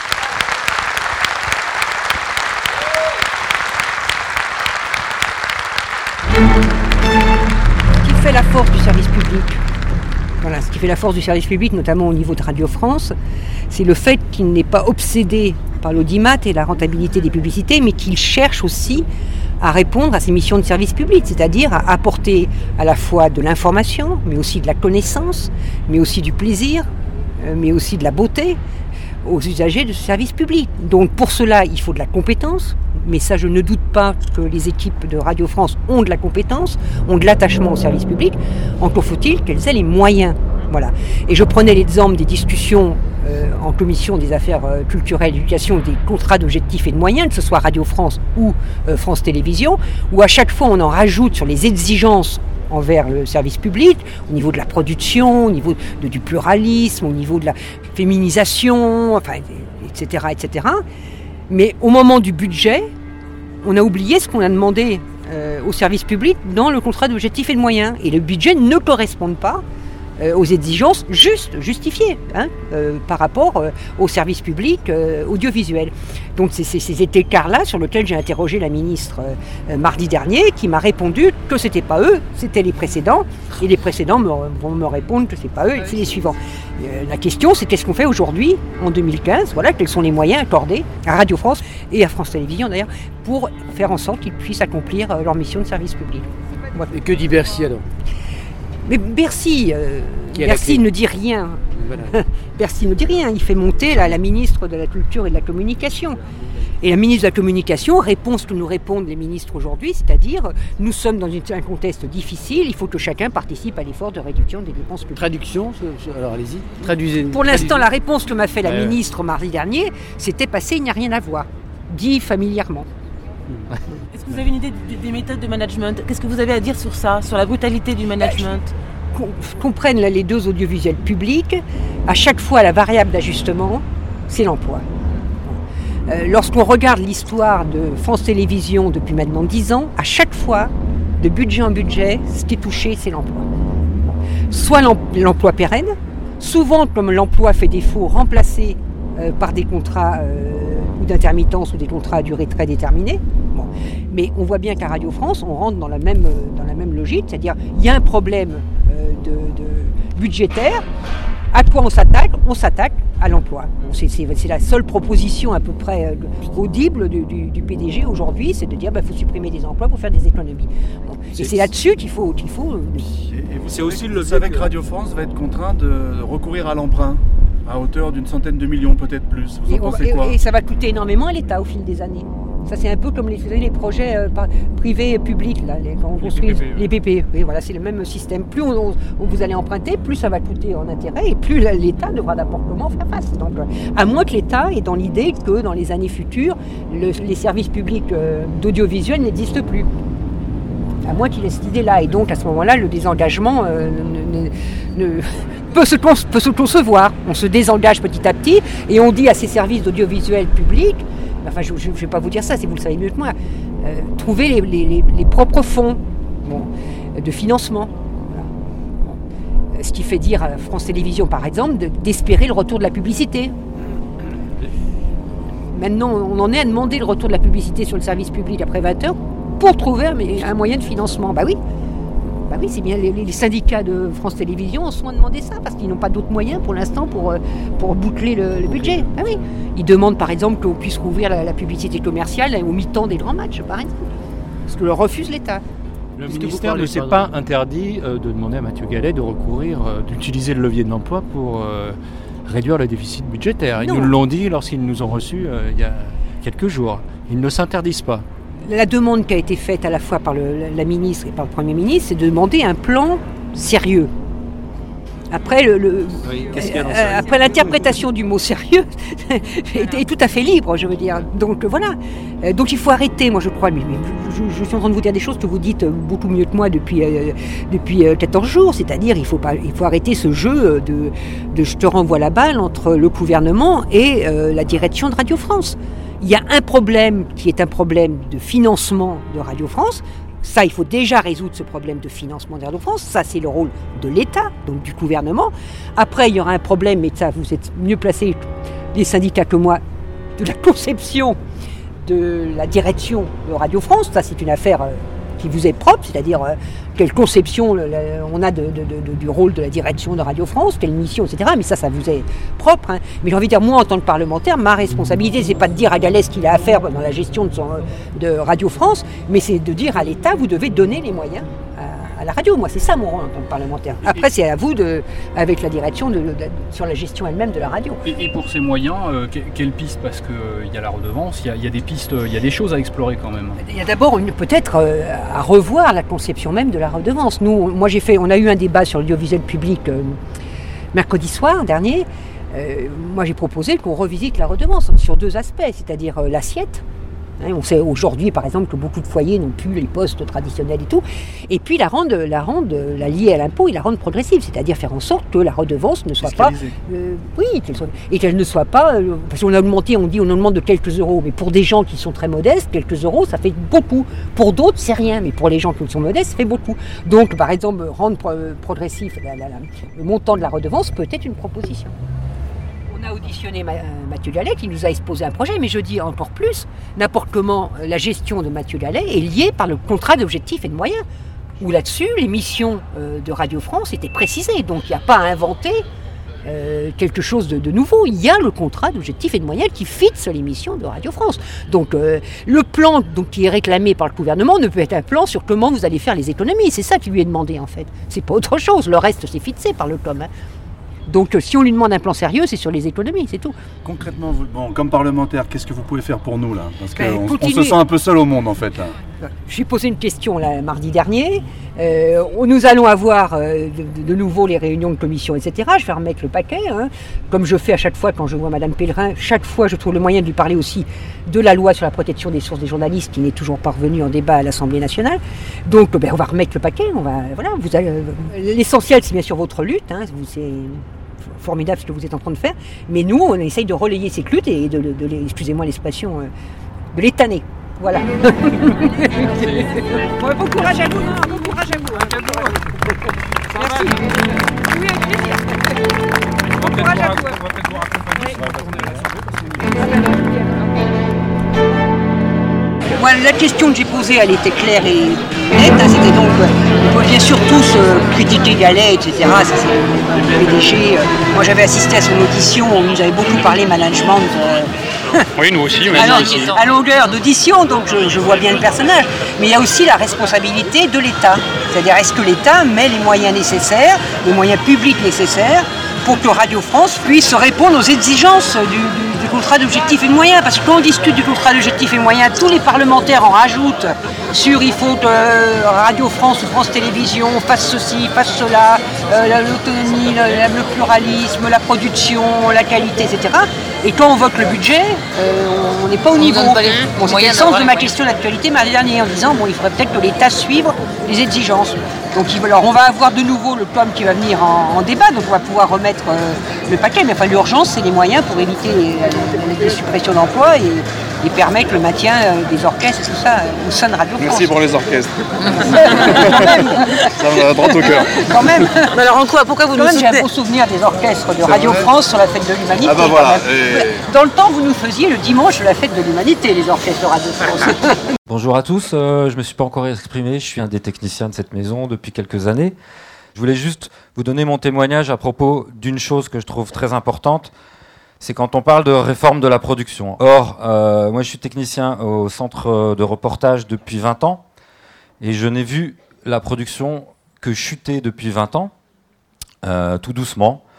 Ce qui fait la force du service public, voilà, ce qui fait la force du service public, notamment au niveau de Radio France, c'est le fait qu'il n'est pas obsédé par l'audimat et la rentabilité des publicités, mais qu'il cherche aussi à répondre à ses missions de service public, c'est-à-dire à apporter à la fois de l'information, mais aussi de la connaissance, mais aussi du plaisir, mais aussi de la beauté aux usagers de ce service public. Donc pour cela, il faut de la compétence, mais ça je ne doute pas que les équipes de Radio France ont de la compétence, ont de l'attachement au service public, encore faut-il qu'elles aient les moyens. Voilà. Et je prenais l'exemple des discussions en commission des affaires culturelles et d'éducation des contrats d'objectifs et de moyens, que ce soit Radio France ou France Télévisions, où à chaque fois on en rajoute sur les exigences envers le service public, au niveau de la production, au niveau du pluralisme, au niveau de la féminisation, enfin, etc., etc. Mais au moment du budget, on a oublié ce qu'on a demandé au service public dans le contrat d'objectifs et de moyens. Et le budget ne correspond pas aux exigences justifiées par rapport au service public audiovisuel. Donc c'est ces écarts-là sur lesquels j'ai interrogé la ministre mardi dernier, qui m'a répondu que c'était pas eux, c'était les précédents, et les précédents vont me répondre que c'est pas eux, c'est les suivants. La question, c'est qu'est-ce qu'on fait aujourd'hui, en 2015, voilà, quels sont les moyens accordés à Radio France et à France Télévisions d'ailleurs, pour faire en sorte qu'ils puissent accomplir leur mission de service public. Voilà. Et que dit Bercy alors ? Mais Bercy ne dit rien. Voilà. Bercy ne dit rien. Il fait monter la ministre de la Culture et de la Communication. Et la ministre de la Communication répond ce que nous répondent les ministres aujourd'hui, c'est-à-dire nous sommes dans un contexte difficile, il faut que chacun participe à l'effort de réduction des dépenses publiques. Traduction, alors allez-y, traduisez. Pour l'instant, la réponse que m'a fait la ministre mardi dernier, c'était passé, il n'y a rien à voir, dit familièrement. Est-ce que vous avez une idée des méthodes de management ? Qu'est-ce que vous avez à dire sur ça, sur la brutalité du management ? Qu'on prenne les deux audiovisuels publics, à chaque fois la variable d'ajustement, c'est l'emploi. Lorsqu'on regarde l'histoire de France Télévisions depuis maintenant 10 ans, à chaque fois, de budget en budget, ce qui est touché, c'est l'emploi. Soit l'emploi pérenne, souvent comme l'emploi fait défaut, remplacé par des contrats ou d'intermittence ou des contrats à durée très déterminée. Bon. Mais on voit bien qu'à Radio France, on rentre dans la même logique, c'est-à-dire il y a un problème de budgétaire. À quoi on s'attaque ? On s'attaque à l'emploi. C'est la seule proposition à peu près audible du PDG aujourd'hui, c'est de dire qu'il faut supprimer des emplois pour faire des économies. Bon. Et c'est là-dessus qu'il faut... Et vous savez que Radio France va être contraint de recourir à l'emprunt à hauteur d'une centaine de millions, peut-être plus. Vous en pensez quoi ? Et ça va coûter énormément à l'État au fil des années. Ça, c'est un peu comme les projets privés et publics, là, quand on construit les PPE. Oui, voilà, c'est le même système. Plus vous allez emprunter, plus ça va coûter en intérêt et plus l'État devra d'abord comment faire face. Donc, à moins que l'État ait dans l'idée que dans les années futures, les services publics d'audiovisuel n'existent plus. À moins qu'il ait cette idée-là. Et donc, à ce moment-là, le désengagement peut se concevoir. On se désengage petit à petit et on dit à ces services d'audiovisuel public, enfin je ne vais pas vous dire ça, si vous le savez mieux que moi, trouver les propres fonds de financement. Voilà. Ce qui fait dire à France Télévisions, par exemple, d'espérer le retour de la publicité. Maintenant, on en est à demander le retour de la publicité sur le service public après 20 heures pour trouver un moyen de financement. Bah oui, c'est bien. Les syndicats de France Télévisions en sont à demander ça parce qu'ils n'ont pas d'autres moyens pour l'instant pour boucler le budget. Bah oui. Ils demandent par exemple qu'on puisse rouvrir la publicité commerciale au mi-temps des grands matchs, par exemple. Ce que leur refuse l'État. Le ministère ne s'est pas interdit de demander à Mathieu Gallet de recourir, d'utiliser le levier de l'emploi pour réduire le déficit budgétaire. Ils nous l'ont dit lorsqu'ils nous ont reçus il y a quelques jours. Ils ne s'interdisent pas. La demande qui a été faite à la fois par la ministre et par le Premier ministre, c'est de demander un plan sérieux. Après, après l'interprétation du mot sérieux est tout à fait libre, je veux dire. Donc voilà. Donc il faut arrêter, moi je crois. Mais je suis en train de vous dire des choses que vous dites beaucoup mieux que moi depuis 14 jours. C'est-à-dire il faut arrêter ce jeu de je te renvoie la balle entre le gouvernement et la direction de Radio France. Il y a un problème qui est un problème de financement de Radio France. Ça, il faut déjà résoudre ce problème de financement de Radio France. Ça, c'est le rôle de l'État, donc du gouvernement. Après, il y aura un problème, mais ça, vous êtes mieux placés, les syndicats que moi, de la conception de la direction de Radio France. Ça, c'est une affaire qui vous est propre, c'est-à-dire quelle conception on a du rôle de la direction de Radio France, quelle mission, etc. Mais ça vous est propre. Hein. Mais j'ai envie de dire, moi, en tant que parlementaire, ma responsabilité, c'est pas de dire à Galès ce qu'il a à faire dans la gestion de Radio France, mais c'est de dire à l'État, vous devez donner les moyens à la radio. Moi, c'est ça mon rôle en tant que parlementaire. Après, c'est à vous, avec la direction, sur la gestion elle-même de la radio. Et pour ces moyens, quelle piste? Parce qu'il y a la redevance, il y a des pistes, il y a des choses à explorer quand même. Il y a d'abord peut-être à revoir la conception même de la redevance. On a eu un débat sur l'audiovisuel public mercredi soir dernier. Moi, j'ai proposé qu'on revisite la redevance sur 2 aspects, c'est-à-dire l'assiette. On sait aujourd'hui, par exemple, que beaucoup de foyers n'ont plus les postes traditionnels et tout. Et puis la lier à l'impôt et la rendre progressive, c'est-à-dire faire en sorte que la redevance ne soit pas... et qu'elle ne soit pas... parce qu'on a augmenté, on augmente de quelques euros, mais pour des gens qui sont très modestes, quelques euros, ça fait beaucoup. Pour d'autres, c'est rien, mais pour les gens qui sont modestes, ça fait beaucoup. Donc, par exemple, rendre progressif le montant de la redevance peut être une proposition. On a auditionné Mathieu Gallet qui nous a exposé un projet, mais je dis encore plus, n'importe comment, la gestion de Mathieu Gallet est liée par le contrat d'objectifs et de moyens, où là-dessus, les missions de Radio France étaient précisées. Donc il n'y a pas à inventer quelque chose de nouveau. Il y a le contrat d'objectifs et de moyens qui fixe les missions de Radio France. Donc le plan qui est réclamé par le gouvernement ne peut être un plan sur comment vous allez faire les économies. C'est ça qui lui est demandé en fait. C'est pas autre chose. Le reste, c'est fixé par le com. Hein. Donc si on lui demande un plan sérieux, c'est sur les économies, c'est tout. Concrètement, comme parlementaire, qu'est-ce que vous pouvez faire pour nous là? Parce qu'on se sent un peu seul au monde en fait. Là. J'ai posé une question là, mardi dernier. Nous allons avoir de nouveau les réunions de commission, etc. Je vais remettre le paquet, hein, comme je fais à chaque fois quand je vois Madame Pellerin. Chaque fois, je trouve le moyen de lui parler aussi de la loi sur la protection des sources des journalistes qui n'est toujours pas revenue en débat à l'Assemblée nationale. Donc on va remettre le paquet. L'essentiel, c'est bien sûr votre lutte. Hein, c'est formidable ce que vous êtes en train de faire. Mais nous, on essaye de relayer cette lutte et excusez-moi l'expression, de l'étaner. Voilà. Bon courage à vous. Bon courage à vous. Merci. Oui, avec plaisir. Bon courage à vous. Moi, la question que j'ai posée, elle était claire et nette. Hein, c'était donc, on peut bien sûr tous critiquer Gallet, etc. Ça, c'est le PDG. Moi, j'avais assisté à son audition. On nous avait beaucoup parlé management. Oui, nous aussi. À longueur d'audition, donc je vois bien le personnage. Mais il y a aussi la responsabilité de l'État. C'est-à-dire, est-ce que l'État met les moyens nécessaires, les moyens publics nécessaires, pour que Radio France puisse répondre aux exigences du contrat d'objectifs et de moyens. Parce que quand on discute du contrat d'objectifs et de moyens, tous les parlementaires en rajoutent sur il faut que Radio France ou France Télévisions fasse ceci, fasse cela, l'autonomie, le pluralisme, la production, la qualité, etc. Et quand on vote le budget, on n'est pas au niveau. C'était le sens de ma question d'actualité mardi dernier en disant il faudrait peut-être que l'État suive les exigences. Donc alors on va avoir de nouveau le POM qui va venir en débat, donc on va pouvoir remettre le paquet. Mais enfin l'urgence, c'est les moyens pour éviter les suppressions d'emplois et permettre le maintien des orchestres et tout ça au sein de Radio France. Merci pour les orchestres. Ça me va droit au cœur. Quand même. Mais alors en quoi? Pourquoi vous nous soutenez? J'ai un beau souvenir des orchestres de Radio France sur la fête de l'humanité. Ah bah voilà. Dans le temps, vous nous faisiez le dimanche la fête de l'humanité, les orchestres de Radio France. Bonjour à tous, je ne me suis pas encore exprimé, je suis un des techniciens de cette maison depuis quelques années. Je voulais juste vous donner mon témoignage à propos d'une chose que je trouve très importante, c'est quand on parle de réforme de la production. Or, moi je suis technicien au centre de reportage depuis 20 ans, et je n'ai vu la production que chuter depuis 20 ans, tout doucement.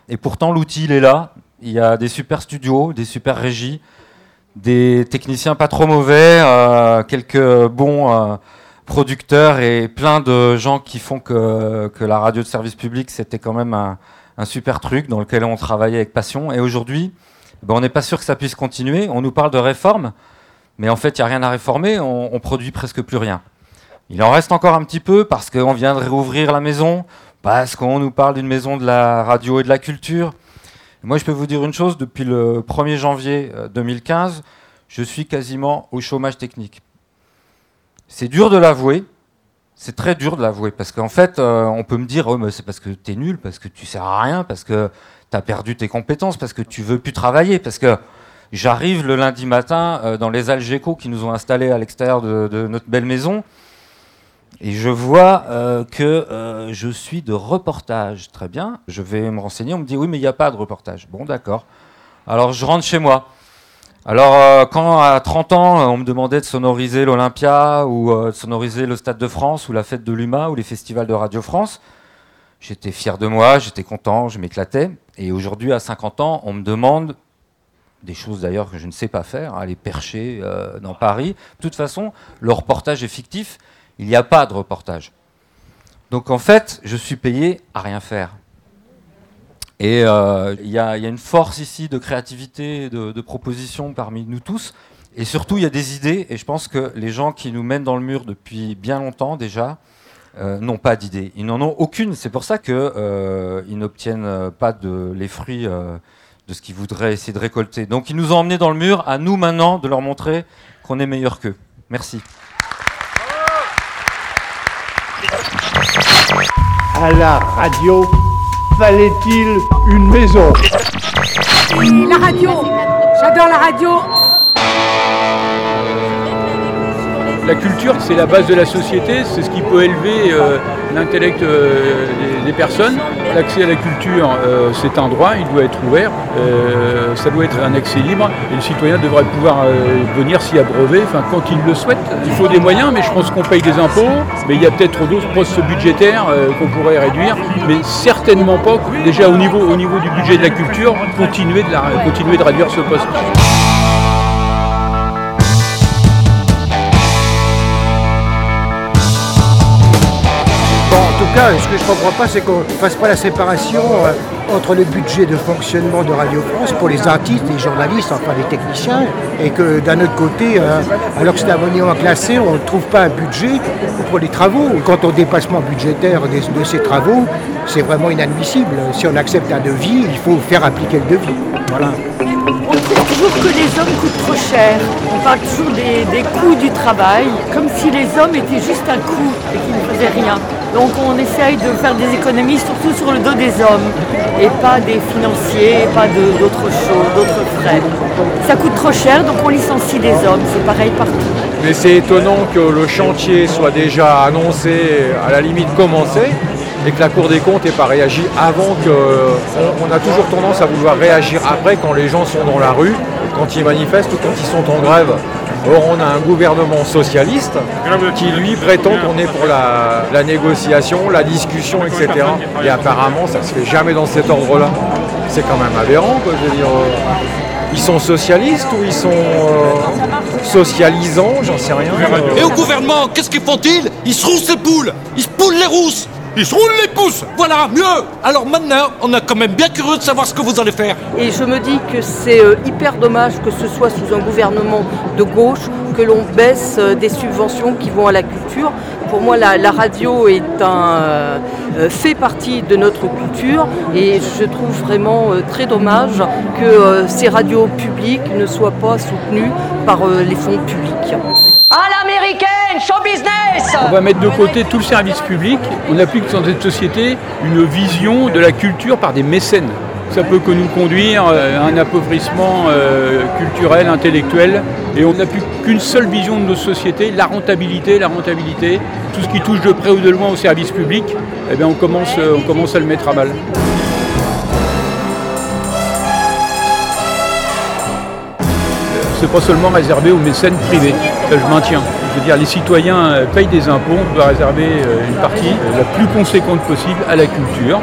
Et pourtant, l'outil, il est là. Il y a des super studios, des super régies, des techniciens pas trop mauvais, quelques bons producteurs et plein de gens qui font que la radio de service public, c'était quand même un super truc dans lequel on travaillait avec passion. Et aujourd'hui, on n'est pas sûr que ça puisse continuer. On nous parle de réforme, mais en fait, il n'y a rien à réformer. On produit presque plus rien. Il en reste encore un petit peu parce qu'on vient de réouvrir la maison, parce qu'on nous parle d'une maison de la radio et de la culture. Et moi, je peux vous dire une chose, depuis le 1er janvier 2015, je suis quasiment au chômage technique. C'est dur de l'avouer, c'est très dur de l'avouer, parce qu'en fait, on peut me dire, oh, mais c'est parce que t'es nul, parce que tu sers à rien, parce que t'as perdu tes compétences, parce que tu veux plus travailler, parce que j'arrive le lundi matin dans les Algeco qui nous ont installés à l'extérieur de notre belle maison, et je vois que je suis de reportage. Très bien, je vais me renseigner, on me dit, oui, mais il n'y a pas de reportage. Bon, d'accord. Alors, je rentre chez moi. Alors, quand à 30 ans, on me demandait de sonoriser l'Olympia, ou de sonoriser le Stade de France, ou la fête de l'UMA, ou les festivals de Radio France, j'étais fier de moi, j'étais content, je m'éclatais. Et aujourd'hui, à 50 ans, on me demande des choses d'ailleurs que je ne sais pas faire, aller percher dans Paris. De toute façon, le reportage est fictif, il n'y a pas de reportage. Donc en fait, je suis payé à rien faire. Et il y a une force ici de créativité, de proposition parmi nous tous. Et surtout, il y a des idées. Et je pense que les gens qui nous mènent dans le mur depuis bien longtemps déjà n'ont pas d'idées. Ils n'en ont aucune. C'est pour ça qu'ils n'obtiennent pas les fruits de ce qu'ils voudraient essayer de récolter. Donc ils nous ont emmenés dans le mur. À nous maintenant de leur montrer qu'on est meilleur qu'eux. Merci. À la radio, fallait-il une maison? Oui, la radio. J'adore la radio. La culture, c'est la base de la société, c'est ce qui peut élever l'intellect des personnes. L'accès à la culture, c'est un droit, il doit être ouvert, ça doit être un accès libre, et le citoyen devrait pouvoir venir s'y abreuver quand il le souhaite. Il faut des moyens, mais je pense qu'on paye des impôts, mais il y a peut-être d'autres postes budgétaires qu'on pourrait réduire, mais certainement pas, déjà au niveau du budget de la culture, continuer de réduire ce poste. En tout cas, ce que je ne comprends pas, c'est qu'on ne fasse pas la séparation entre le budget de fonctionnement de Radio France pour les artistes, les journalistes, enfin les techniciens, et que d'un autre côté, alors que c'est un monument classé, on ne trouve pas un budget pour les travaux. Quant au dépassement budgétaire de ces travaux, c'est vraiment inadmissible. Si on accepte un devis, il faut faire appliquer le devis. Voilà. On trouve toujours que les hommes coûtent trop cher. On parle toujours des coûts du travail, comme si les hommes étaient juste un coût et qu'ils ne faisaient rien. Donc on essaye de faire des économies surtout sur le dos des hommes et pas des financiers, pas d'autres choses, d'autres frais. Ça coûte trop cher, donc on licencie des hommes, c'est pareil partout. Mais c'est étonnant que le chantier soit déjà annoncé, à la limite commencé, et que la Cour des comptes n'ait pas réagi avant on a toujours tendance à vouloir réagir après quand les gens sont dans la rue, quand ils manifestent ou quand ils sont en grève. Or, on a un gouvernement socialiste qui, lui, prétend qu'on est pour la négociation, la discussion, etc. Et apparemment, ça ne se fait jamais dans cet ordre-là. C'est quand même aberrant, quoi. Je veux dire, ils sont socialistes ou ils sont socialisants, j'en sais rien. Et au gouvernement, qu'est-ce qu'ils font-ils? Ils se roussent les poules. Ils se poulent les rousses. Ils se roulent les pouces. Voilà, mieux. Alors maintenant, on est quand même bien curieux de savoir ce que vous allez faire. Et je me dis que c'est hyper dommage que ce soit sous un gouvernement de gauche que l'on baisse des subventions qui vont à la culture. Pour moi, la radio fait partie de notre culture et je trouve vraiment très dommage que ces radios publiques ne soient pas soutenues par les fonds publics. À l'américaine, show business! On va mettre de côté tout le service public. On applique dans cette société une vision de la culture par des mécènes. Ça peut que nous conduire à un appauvrissement culturel, intellectuel. Et on n'a plus qu'une seule vision de nos sociétés, la rentabilité. Tout ce qui touche de près ou de loin au service public, eh bien on commence à le mettre à mal. C'est pas seulement réservé aux mécènes privés. ça je maintiens. Je veux dire, les citoyens payent des impôts, on doit réserver une partie la plus conséquente possible à la culture.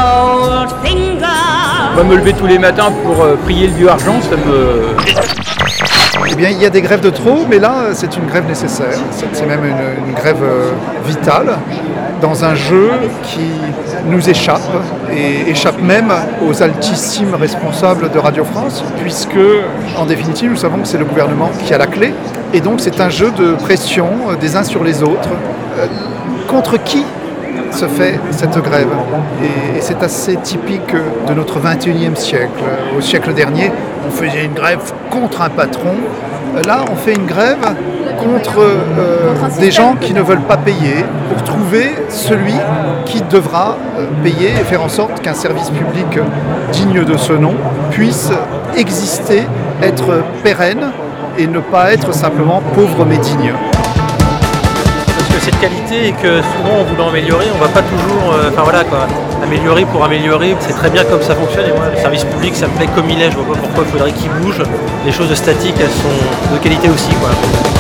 Moi, me lever tous les matins pour prier le dieu argent, ça me... Eh bien, il y a des grèves de trop, mais là, c'est une grève nécessaire. C'est même une grève vitale dans un jeu qui nous échappe et échappe même aux altissimes responsables de Radio France, puisque, en définitive, nous savons que c'est le gouvernement qui a la clé. Et donc, c'est un jeu de pression des uns sur les autres. Contre qui se fait cette grève? Et c'est assez typique de notre 21e siècle. Au siècle dernier, on faisait une grève contre un patron. Là, on fait une grève contre des gens qui ne veulent pas payer pour trouver celui qui devra payer et faire en sorte qu'un service public digne de ce nom puisse exister, être pérenne et ne pas être simplement pauvre mais digne. C'est de qualité et que souvent en voulant améliorer, on ne va pas toujours améliorer pour améliorer. C'est très bien comme ça fonctionne et moi le service public ça me plaît comme il est, je vois pas pourquoi il faudrait qu'il bouge. Les choses statiques elles sont de qualité aussi quoi.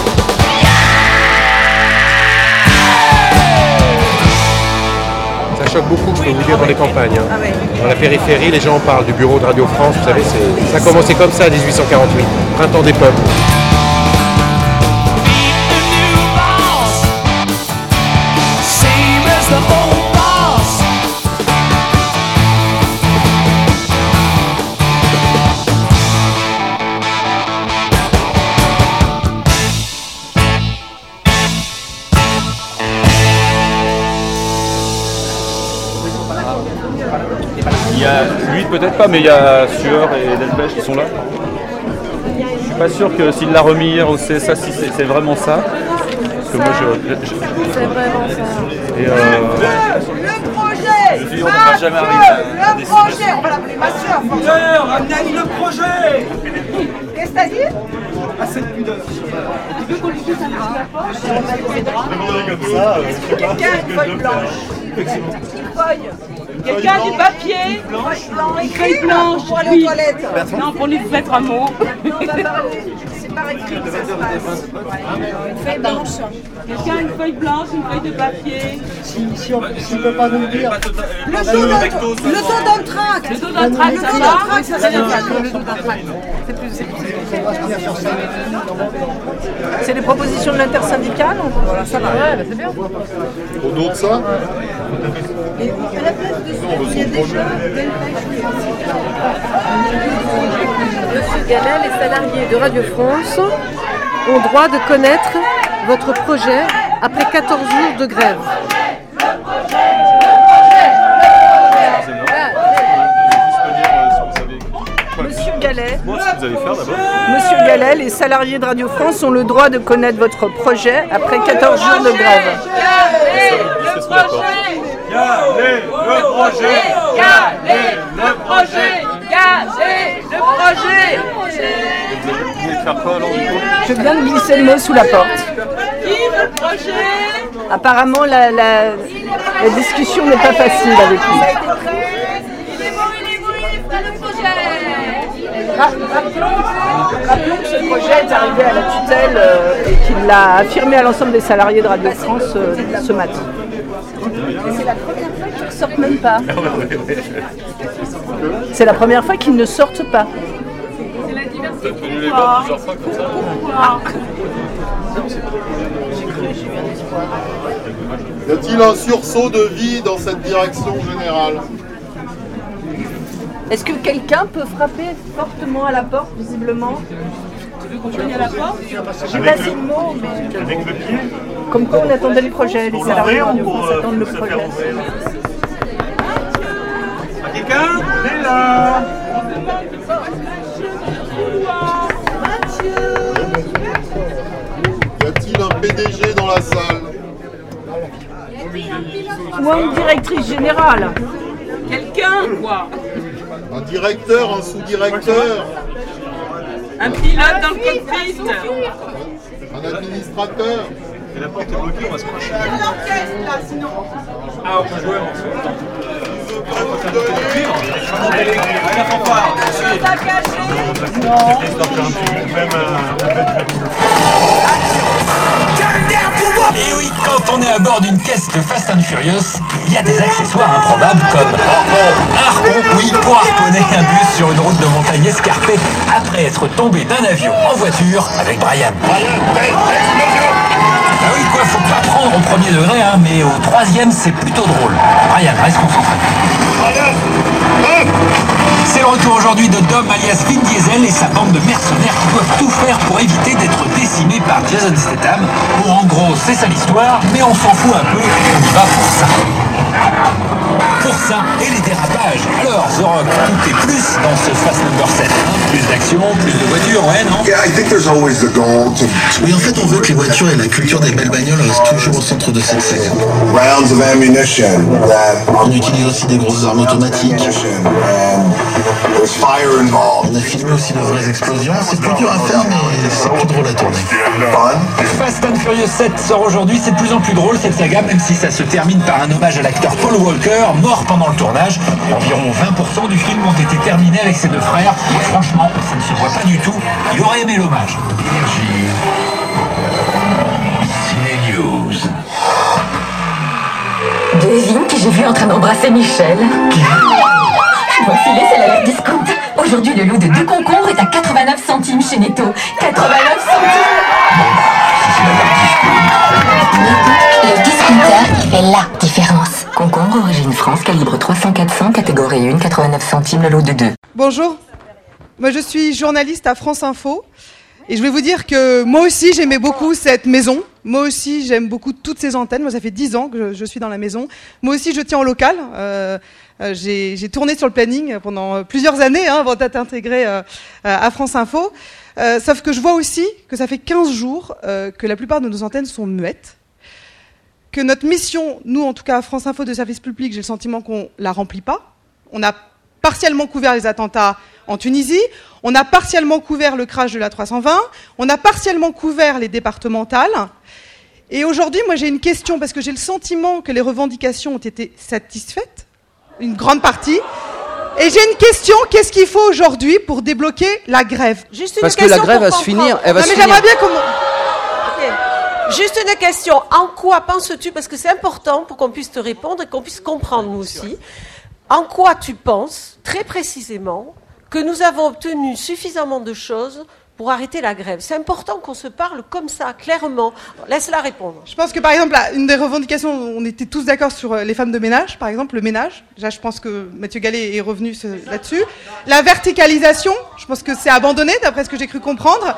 Ça choque beaucoup, je peux vous dire, dans les campagnes. Dans la périphérie, les gens parlent du bureau de Radio France, vous savez, ça a commencé comme ça en 1848, printemps des peuples. Il y a lui peut-être pas, mais il y a Sueur et Delpech qui sont là. Je suis pas sûr que s'il l'a remis hier au CSA, si c'est vraiment ça. Parce que moi c'est vraiment ça. Et le projet, on ne va jamais arriver à le projet, on va l'appeler ma soeur. Amenez le projet. Qu'est-ce que t'as dit? Assez de pudeur. Tu veux qu'on lui dise un petit rapport? Quelqu'un a une feuille blanche. Une feuille. Quelqu'un a du papier, une feuille blanche pour aller aux toilettes. Non, pour lui mettre un mot. C'est par écrit que ça se passe. Une feuille blanche. Quelqu'un a une feuille blanche, une feuille de papier. Si on ne peut pas nous dire. Le dos d'un trac. Le dos d'un trac, ça va. Le dos d'un trac. C'est des propositions de l'intersyndicale. Voilà, ça va. Ouais, c'est bien. Au dos de ça. Et à la place de ça, il y a déjà Monsieur Gallet, les salariés de Radio France ont droit de connaître votre projet après 14 jours de grève. Monsieur Gallet, Moi, ce que vous allez faire d'abord. Monsieur Gallet, les salariés de Radio France ont le droit de connaître votre projet après 14 jours de grève. Le projet. Gazez le projet. Gazez le projet. Gazez le projet. Vous voulez faire quoi alors du coup? Je viens de glisser le mot sous la porte. Qui veut le projet? Apparemment, la discussion n'est pas facile avec lui. Rappelons que ce projet est arrivé à la tutelle et qu'il l'a affirmé à l'ensemble des salariés de Radio France ce matin. Et c'est la première fois qu'ils ne sortent même pas. C'est la première fois qu'ils ne sortent pas. C'est la diversité. Y a-t-il un sursaut de vie dans cette direction générale? Est-ce que quelqu'un peut frapper fortement à la porte, visiblement? Tu veux qu'on cogne à la porte? J'ai pas dit le mot, mais... Avec le pied? Comme quoi on attendait le projet, les salariés de Radio France attendent le projet. Quelqu'un? On est là! Y a-t-il un PDG dans la salle? Ou une directrice générale? Quelqu'un, quoi? Un directeur, un sous-directeur? Un pilote dans le cockpit? Un administrateur? Et la porte est bloquée, on va se cracher. L'orchestre là, sinon. Ah, on peut jouer ensemble. Et oui, quand on est à bord d'une caisse de Fast and Furious, il y a des accessoires improbables comme un harpon, oui, pour harponner un bus sur une route de montagne escarpée après être tombé d'un avion en voiture avec Brian. Ah oui, quoi, faut pas prendre au premier degré, hein, mais au troisième, c'est plutôt drôle. Brian, reste concentré. C'est le retour aujourd'hui de Dom alias Vin Diesel et sa bande de mercenaires qui doivent tout faire pour éviter d'être décimés par Jason Statham. Bon, en gros, c'est ça l'histoire, mais on s'en fout un peu, on y va pour ça. Pour ça et les dérapages. Alors, The Rock, tout est plus dans ce Fast No. 7. Hein. Plus d'action, plus de voitures, ouais, non? Oui, en fait, on veut que les voitures et la culture des belles bagnoles restent toujours au centre de cette saga. On utilise aussi des grosses armes automatiques. On a filmé aussi de vraies explosions. C'est plus dur à faire, mais c'est plus drôle à tourner. Fast and Furious 7 sort aujourd'hui, c'est de plus en plus drôle cette saga, même si ça se termine par un hommage à l'acteur Paul Walker, mort pendant le tournage. Environ 20% du film ont été terminés avec ses deux frères. Et franchement, ça ne se voit pas du tout. Il aurait aimé l'hommage. Ciné News. Devine qui j'ai vu en train d'embrasser Michel. Je dois filer, c'est la discount. Aujourd'hui, le lot de 2 concombres est à 89 centimes chez Netto. 89 centimes. Le discounter qui fait la différence. Concombre origine France, calibre 300-400, catégorie 1, 89 centimes, le lot de 2. Bonjour, moi je suis journaliste à France Info. Et je vais vous dire que moi aussi j'aimais beaucoup cette maison. Moi aussi j'aime beaucoup toutes ces antennes. Moi ça fait 10 ans que je suis dans la maison. Moi aussi je tiens au local. J'ai tourné sur le planning pendant plusieurs années avant d'être intégré à France Info. Sauf que je vois aussi que ça fait 15 jours que la plupart de nos antennes sont muettes. Que notre mission, nous en tout cas à France Info de service public, j'ai le sentiment qu'on la remplit pas. On a partiellement couvert les attentats en Tunisie, on a partiellement couvert le crash de la 320, on a partiellement couvert les départementales. Et aujourd'hui, moi j'ai une question, parce que j'ai le sentiment que les revendications ont été satisfaites, une grande partie. Et j'ai une question, qu'est-ce qu'il faut aujourd'hui pour débloquer la grève? Juste une question. Parce que la grève va se finir, elle va se finir. Mais j'aimerais bien comment... Juste une question, en quoi penses-tu, parce que c'est important pour qu'on puisse te répondre et qu'on puisse comprendre nous aussi, en quoi tu penses, très précisément, que nous avons obtenu suffisamment de choses pour arrêter la grève? C'est important qu'on se parle comme ça, clairement. Laisse-la répondre. Je pense que, par exemple, une des revendications, on était tous d'accord sur les femmes de ménage, par exemple, le ménage. Déjà, je pense que Mathieu Gallet est revenu là-dessus. La verticalisation, je pense que c'est abandonné, d'après ce que j'ai cru comprendre.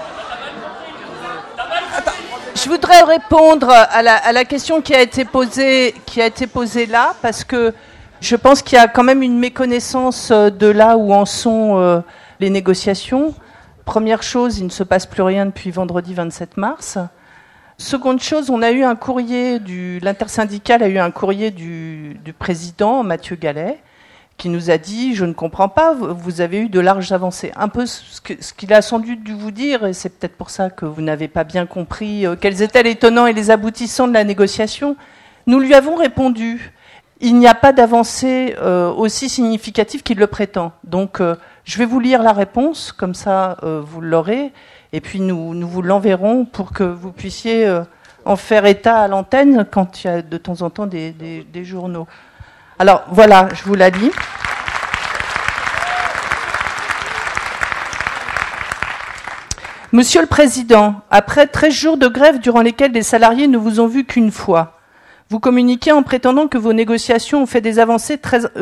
Attends. Je voudrais répondre à la question qui a été posée là, parce que je pense qu'il y a quand même une méconnaissance de là où en sont les négociations. Première chose, il ne se passe plus rien depuis vendredi 27 mars. Seconde chose, on a eu un courrier l'intersyndical a eu un courrier du président Mathieu Gallet qui nous a dit « Je ne comprends pas, vous avez eu de larges avancées ». Un peu ce qu'il a sans doute dû vous dire, et c'est peut-être pour ça que vous n'avez pas bien compris quels étaient les tenants et les aboutissants de la négociation. Nous lui avons répondu « Il n'y a pas d'avancée aussi significative qu'il le prétend ». Donc, je vais vous lire la réponse, comme ça vous l'aurez, et puis nous vous l'enverrons pour que vous puissiez en faire état à l'antenne quand il y a de temps en temps des journaux. Alors voilà, je vous l'ai dit. Monsieur le Président, après 13 jours de grève durant lesquels les salariés ne vous ont vu qu'une fois, vous communiquez en prétendant que vos négociateurs ont fait des avancées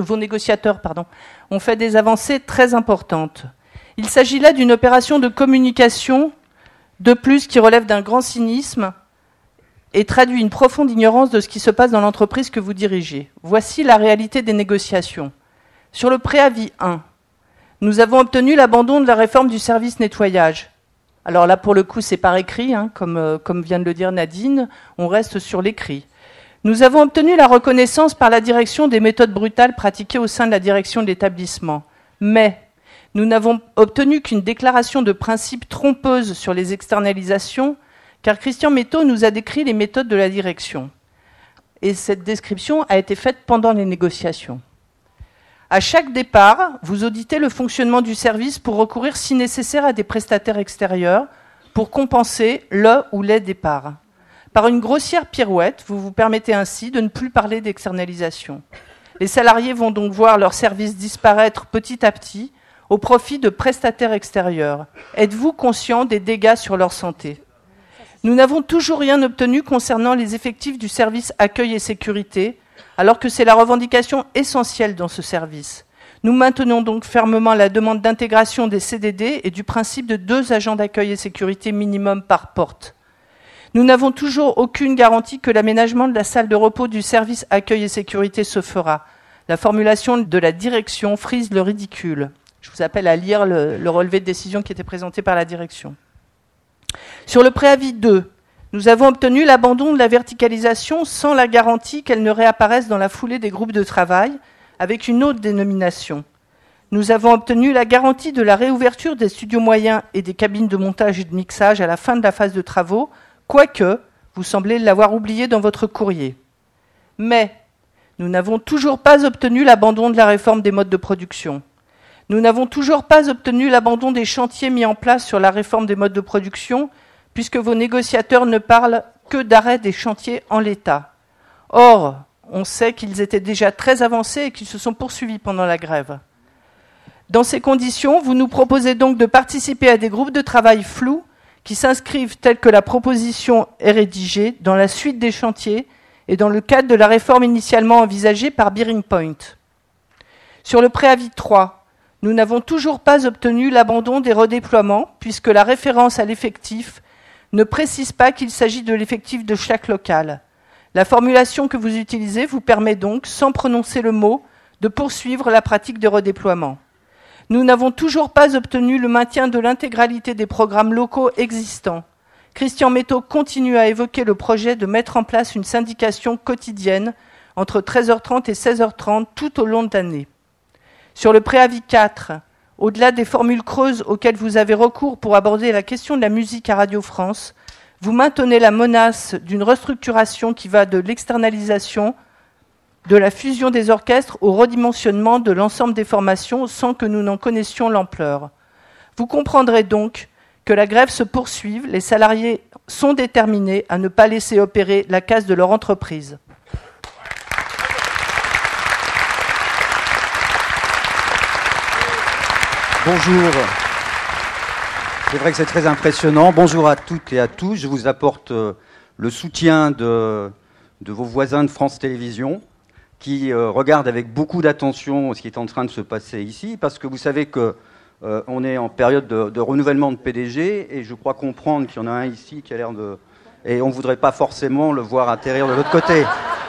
très importantes. Il s'agit là d'une opération de communication, de plus, qui relève d'un grand cynisme et traduit une profonde ignorance de ce qui se passe dans l'entreprise que vous dirigez. Voici la réalité des négociations. Sur le préavis 1, nous avons obtenu l'abandon de la réforme du service nettoyage. Alors là, pour le coup, c'est par écrit, comme vient de le dire Nadine, on reste sur l'écrit. Nous avons obtenu la reconnaissance par la direction des méthodes brutales pratiquées au sein de la direction de l'établissement. Mais nous n'avons obtenu qu'une déclaration de principe trompeuse sur les externalisations, car Christian Metteau nous a décrit les méthodes de la direction. Et cette description a été faite pendant les négociations. À chaque départ, vous auditez le fonctionnement du service pour recourir si nécessaire à des prestataires extérieurs pour compenser le ou les départs. Par une grossière pirouette, vous vous permettez ainsi de ne plus parler d'externalisation. Les salariés vont donc voir leur service disparaître petit à petit au profit de prestataires extérieurs. Êtes-vous conscient des dégâts sur leur santé ? Nous n'avons toujours rien obtenu concernant les effectifs du service accueil et sécurité, alors que c'est la revendication essentielle dans ce service. Nous maintenons donc fermement la demande d'intégration des CDD et du principe de 2 agents d'accueil et sécurité minimum par porte. Nous n'avons toujours aucune garantie que l'aménagement de la salle de repos du service accueil et sécurité se fera. La formulation de la direction frise le ridicule. Je vous appelle à lire le relevé de décision qui était présenté par la direction. Sur le préavis 2, nous avons obtenu l'abandon de la verticalisation sans la garantie qu'elle ne réapparaisse dans la foulée des groupes de travail avec une autre dénomination. Nous avons obtenu la garantie de la réouverture des studios moyens et des cabines de montage et de mixage à la fin de la phase de travaux, quoique vous semblez l'avoir oublié dans votre courrier. Mais nous n'avons toujours pas obtenu l'abandon de la réforme des modes de production. Nous n'avons toujours pas obtenu l'abandon des chantiers mis en place sur la réforme des modes de production, puisque vos négociateurs ne parlent que d'arrêt des chantiers en l'état. Or, on sait qu'ils étaient déjà très avancés et qu'ils se sont poursuivis pendant la grève. Dans ces conditions, vous nous proposez donc de participer à des groupes de travail flous qui s'inscrivent, tels que la proposition est rédigée, dans la suite des chantiers et dans le cadre de la réforme initialement envisagée par Bearing Point. Sur le préavis 3, nous n'avons toujours pas obtenu l'abandon des redéploiements, puisque la référence à l'effectif ne précise pas qu'il s'agit de l'effectif de chaque local. La formulation que vous utilisez vous permet donc, sans prononcer le mot, de poursuivre la pratique de redéploiement. Nous n'avons toujours pas obtenu le maintien de l'intégralité des programmes locaux existants. Christian Metteau continue à évoquer le projet de mettre en place une syndication quotidienne entre 13h30 et 16h30 tout au long de l'année. Sur le préavis 4, au-delà des formules creuses auxquelles vous avez recours pour aborder la question de la musique à Radio France, vous maintenez la menace d'une restructuration qui va de l'externalisation, de la fusion des orchestres au redimensionnement de l'ensemble des formations sans que nous n'en connaissions l'ampleur. Vous comprendrez donc que la grève se poursuive, les salariés sont déterminés à ne pas laisser opérer la casse de leur entreprise. Bonjour. C'est vrai que c'est très impressionnant. Bonjour à toutes et à tous. Je vous apporte le soutien de vos voisins de France Télévisions qui regardent avec beaucoup d'attention ce qui est en train de se passer ici, parce que vous savez qu'on est en période de renouvellement de PDG, et je crois comprendre qu'il y en a un ici qui a l'air de... Et on ne voudrait pas forcément le voir atterrir de l'autre côté.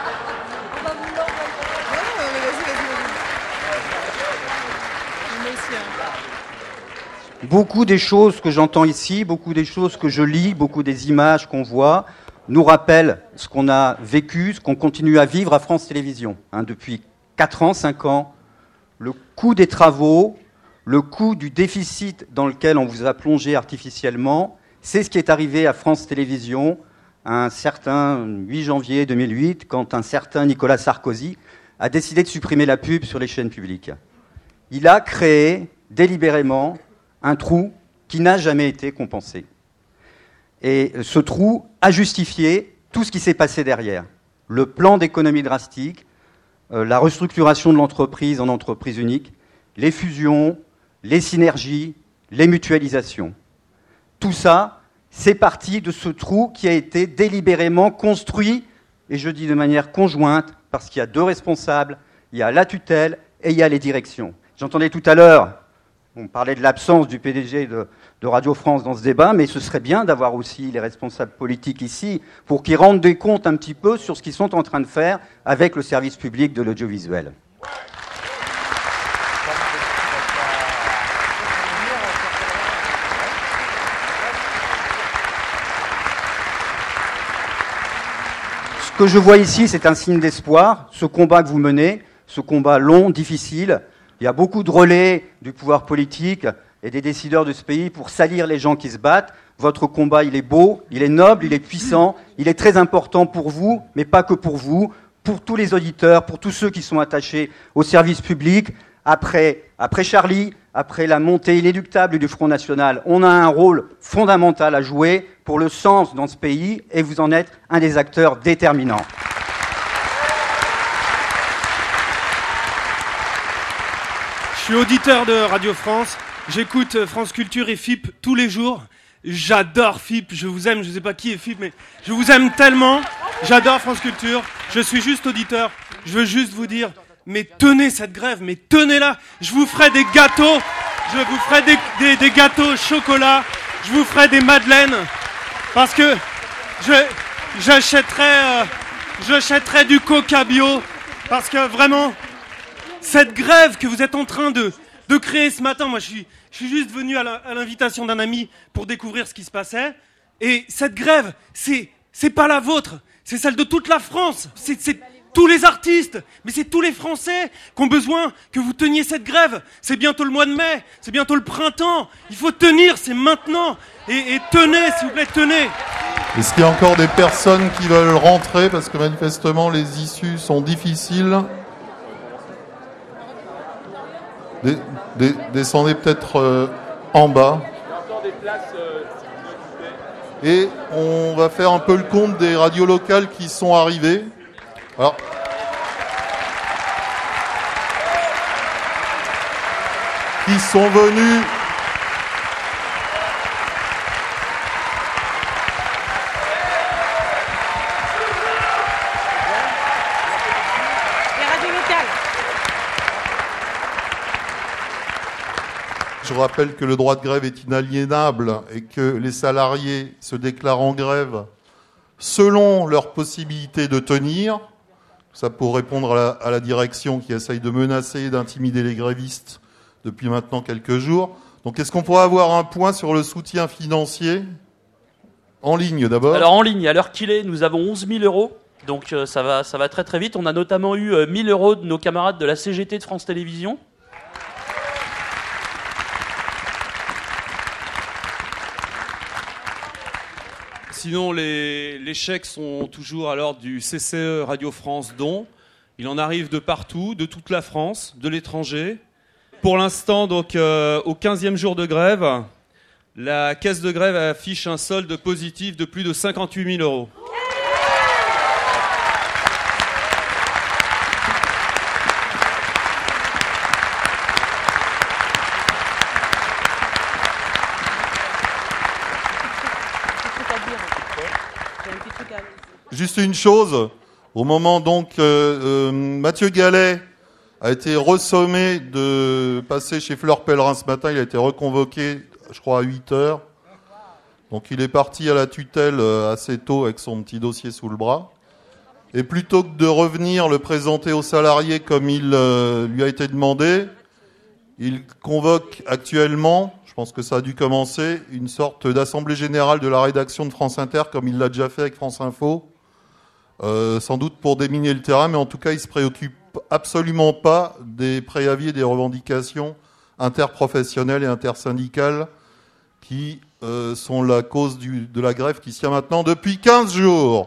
Beaucoup des choses que j'entends ici, beaucoup des choses que je lis, beaucoup des images qu'on voit, nous rappellent ce qu'on a vécu, ce qu'on continue à vivre à France Télévisions. Depuis 4 ans, 5 ans, le coût des travaux, le coût du déficit dans lequel on vous a plongé artificiellement, c'est ce qui est arrivé à France Télévisions un certain 8 janvier 2008, quand un certain Nicolas Sarkozy a décidé de supprimer la pub sur les chaînes publiques. Il a créé délibérément un trou qui n'a jamais été compensé. Et ce trou a justifié tout ce qui s'est passé derrière. Le plan d'économie drastique, la restructuration de l'entreprise en entreprise unique, les fusions, les synergies, les mutualisations. Tout ça, c'est parti de ce trou qui a été délibérément construit, et je dis de manière conjointe, parce qu'il y a 2 responsables, il y a la tutelle et il y a les directions. J'entendais tout à l'heure, on parlait de l'absence du PDG de Radio France dans ce débat, mais ce serait bien d'avoir aussi les responsables politiques ici pour qu'ils rendent des comptes un petit peu sur ce qu'ils sont en train de faire avec le service public de l'audiovisuel. Ce que je vois ici, c'est un signe d'espoir. Ce combat que vous menez, ce combat long, difficile, il y a beaucoup de relais du pouvoir politique et des décideurs de ce pays pour salir les gens qui se battent. Votre combat, il est beau, il est noble, il est puissant, il est très important pour vous, mais pas que pour vous, pour tous les auditeurs, pour tous ceux qui sont attachés au service public, Après Charlie, après la montée inéluctable du Front National, on a un rôle fondamental à jouer pour le sens dans ce pays, et vous en êtes un des acteurs déterminants. Je suis auditeur de Radio France, j'écoute France Culture et FIP tous les jours. J'adore FIP, je vous aime, je ne sais pas qui est FIP, mais je vous aime tellement. J'adore France Culture, je suis juste auditeur. Je veux juste vous dire, mais tenez cette grève, mais tenez-la. Je vous ferai des gâteaux, je vous ferai des gâteaux au chocolat, je vous ferai des madeleines, parce que j'achèterai du coca bio, parce que vraiment, cette grève que vous êtes en train de créer ce matin, moi je suis juste venu à l'invitation d'un ami pour découvrir ce qui se passait, et cette grève, c'est pas la vôtre, c'est celle de toute la France, c'est tous les artistes, mais c'est tous les Français qui ont besoin que vous teniez cette grève. C'est bientôt le mois de mai, c'est bientôt le printemps. Il faut tenir, c'est maintenant. Et tenez, s'il vous plaît, tenez. Est-ce qu'il y a encore des personnes qui veulent rentrer parce que manifestement les issues sont difficiles? Descendez peut-être en bas. Et on va faire un peu le compte des radios locales qui sont arrivées. Alors, qui sont venus les radios locales. Je rappelle que le droit de grève est inaliénable et que les salariés se déclarent en grève selon leurs possibilités de tenir. Ça pour répondre à la direction qui essaye de menacer et d'intimider les grévistes depuis maintenant quelques jours. Donc est-ce qu'on pourrait avoir un point sur le soutien financier? En ligne d'abord. Alors en ligne, à l'heure qu'il est, nous avons 11 000 euros. Donc ça va très très vite. On a notamment eu 1 000 euros de nos camarades de la CGT de France Télévisions. Sinon, les chèques sont toujours à l'ordre du CCE Radio France Don. Il en arrive de partout, de toute la France, de l'étranger. Pour l'instant, donc, au 15e jour de grève, la caisse de grève affiche un solde positif de plus de 58 000 euros. Juste une chose, au moment donc Mathieu Gallet a été ressommé de passer chez Fleur Pellerin ce matin, il a été reconvoqué, je crois, à 8h. Donc il est parti à la tutelle assez tôt avec son petit dossier sous le bras. Et plutôt que de revenir le présenter aux salariés comme il lui a été demandé, il convoque actuellement, je pense que ça a dû commencer, une sorte d'assemblée générale de la rédaction de France Inter comme il l'a déjà fait avec France Info. Sans doute pour déminer le terrain, mais en tout cas, il ne se préoccupe absolument pas des préavis et des revendications interprofessionnelles et intersyndicales qui sont la cause de la grève qui se tient maintenant depuis 15 jours.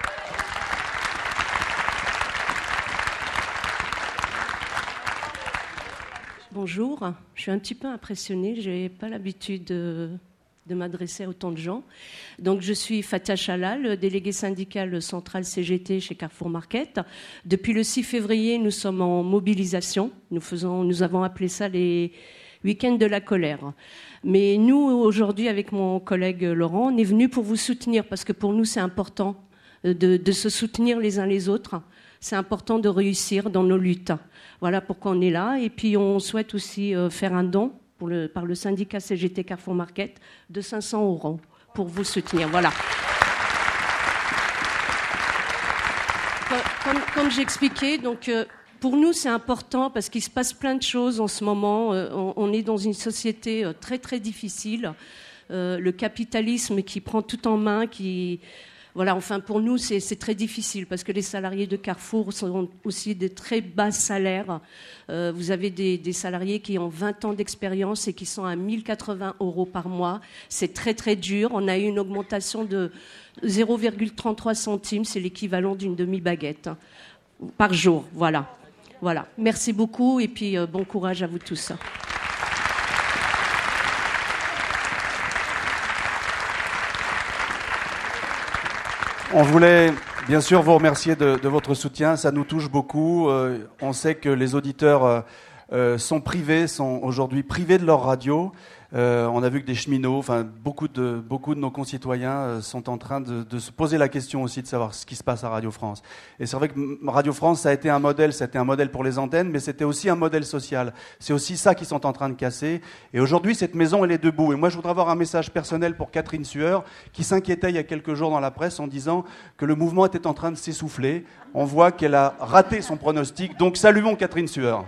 Bonjour, je suis un petit peu impressionnée, je n'ai pas l'habitude de m'adresser à autant de gens. Donc je suis Fatia Chalal, déléguée syndicale centrale CGT chez Carrefour Market. Depuis le 6 février, nous sommes en mobilisation. Nous avons appelé ça les week-ends de la colère. Mais nous, aujourd'hui, avec mon collègue Laurent, on est venus pour vous soutenir parce que pour nous, c'est important de se soutenir les uns les autres. C'est important de réussir dans nos luttes. Voilà pourquoi on est là. Et puis on souhaite aussi faire un don par le syndicat CGT Carrefour Market de 500 € pour vous soutenir. Voilà. Comme j'expliquais, donc pour nous c'est important parce qu'il se passe plein de choses en ce moment. On est dans une société très très difficile. Le capitalisme qui prend tout en main, voilà, enfin pour nous c'est très difficile parce que les salariés de Carrefour sont aussi des très bas salaires. Vous avez des salariés qui ont 20 ans d'expérience et qui sont à 1 080 € par mois. C'est très très dur. On a eu une augmentation de 0,33 centimes, c'est l'équivalent d'une demi-baguette par jour. Voilà. Voilà, merci beaucoup et puis bon courage à vous tous. On voulait bien sûr vous remercier de votre soutien, ça nous touche beaucoup. On sait que les auditeurs sont aujourd'hui privés de leur radio. On a vu que des cheminots, enfin beaucoup de nos concitoyens sont en train de se poser la question aussi de savoir ce qui se passe à Radio France. Et c'est vrai que Radio France, ça a été un modèle pour les antennes, mais c'était aussi un modèle social. C'est aussi ça qu'ils sont en train de casser. Et aujourd'hui, cette maison, elle est debout. Et moi, je voudrais avoir un message personnel pour Catherine Sueur, qui s'inquiétait il y a quelques jours dans la presse en disant que le mouvement était en train de s'essouffler. On voit qu'elle a raté son pronostic. Donc saluons Catherine Sueur.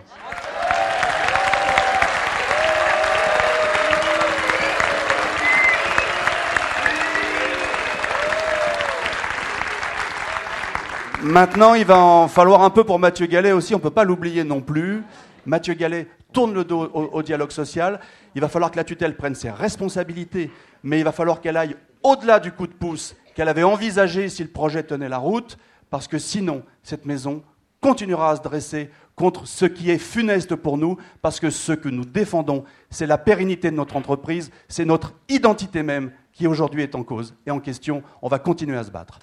Maintenant, il va en falloir un peu pour Mathieu Gallet aussi, on ne peut pas l'oublier non plus. Mathieu Gallet tourne le dos au dialogue social. Il va falloir que la tutelle prenne ses responsabilités, mais il va falloir qu'elle aille au-delà du coup de pouce qu'elle avait envisagé si le projet tenait la route, parce que sinon, cette maison continuera à se dresser contre ce qui est funeste pour nous, parce que ce que nous défendons, c'est la pérennité de notre entreprise, c'est notre identité même qui aujourd'hui est en cause et en question. On va continuer à se battre.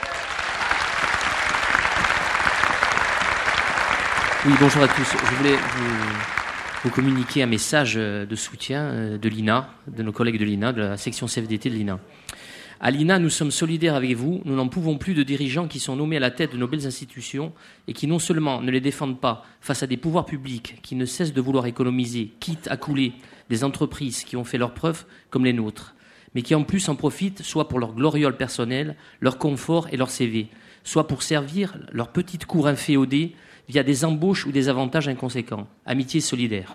Oui, bonjour à tous. Je voulais vous communiquer un message de soutien de l'INA, de nos collègues de l'INA, de la section CFDT de l'INA. À l'INA, nous sommes solidaires avec vous. Nous n'en pouvons plus de dirigeants qui sont nommés à la tête de nos belles institutions et qui non seulement ne les défendent pas face à des pouvoirs publics qui ne cessent de vouloir économiser, quitte à couler des entreprises qui ont fait leurs preuves comme les nôtres, mais qui en plus en profitent soit pour leur gloriole personnelle, leur confort et leur CV, soit pour servir leur petite cour inféodée via des embauches ou des avantages inconséquents. Amitié solidaire.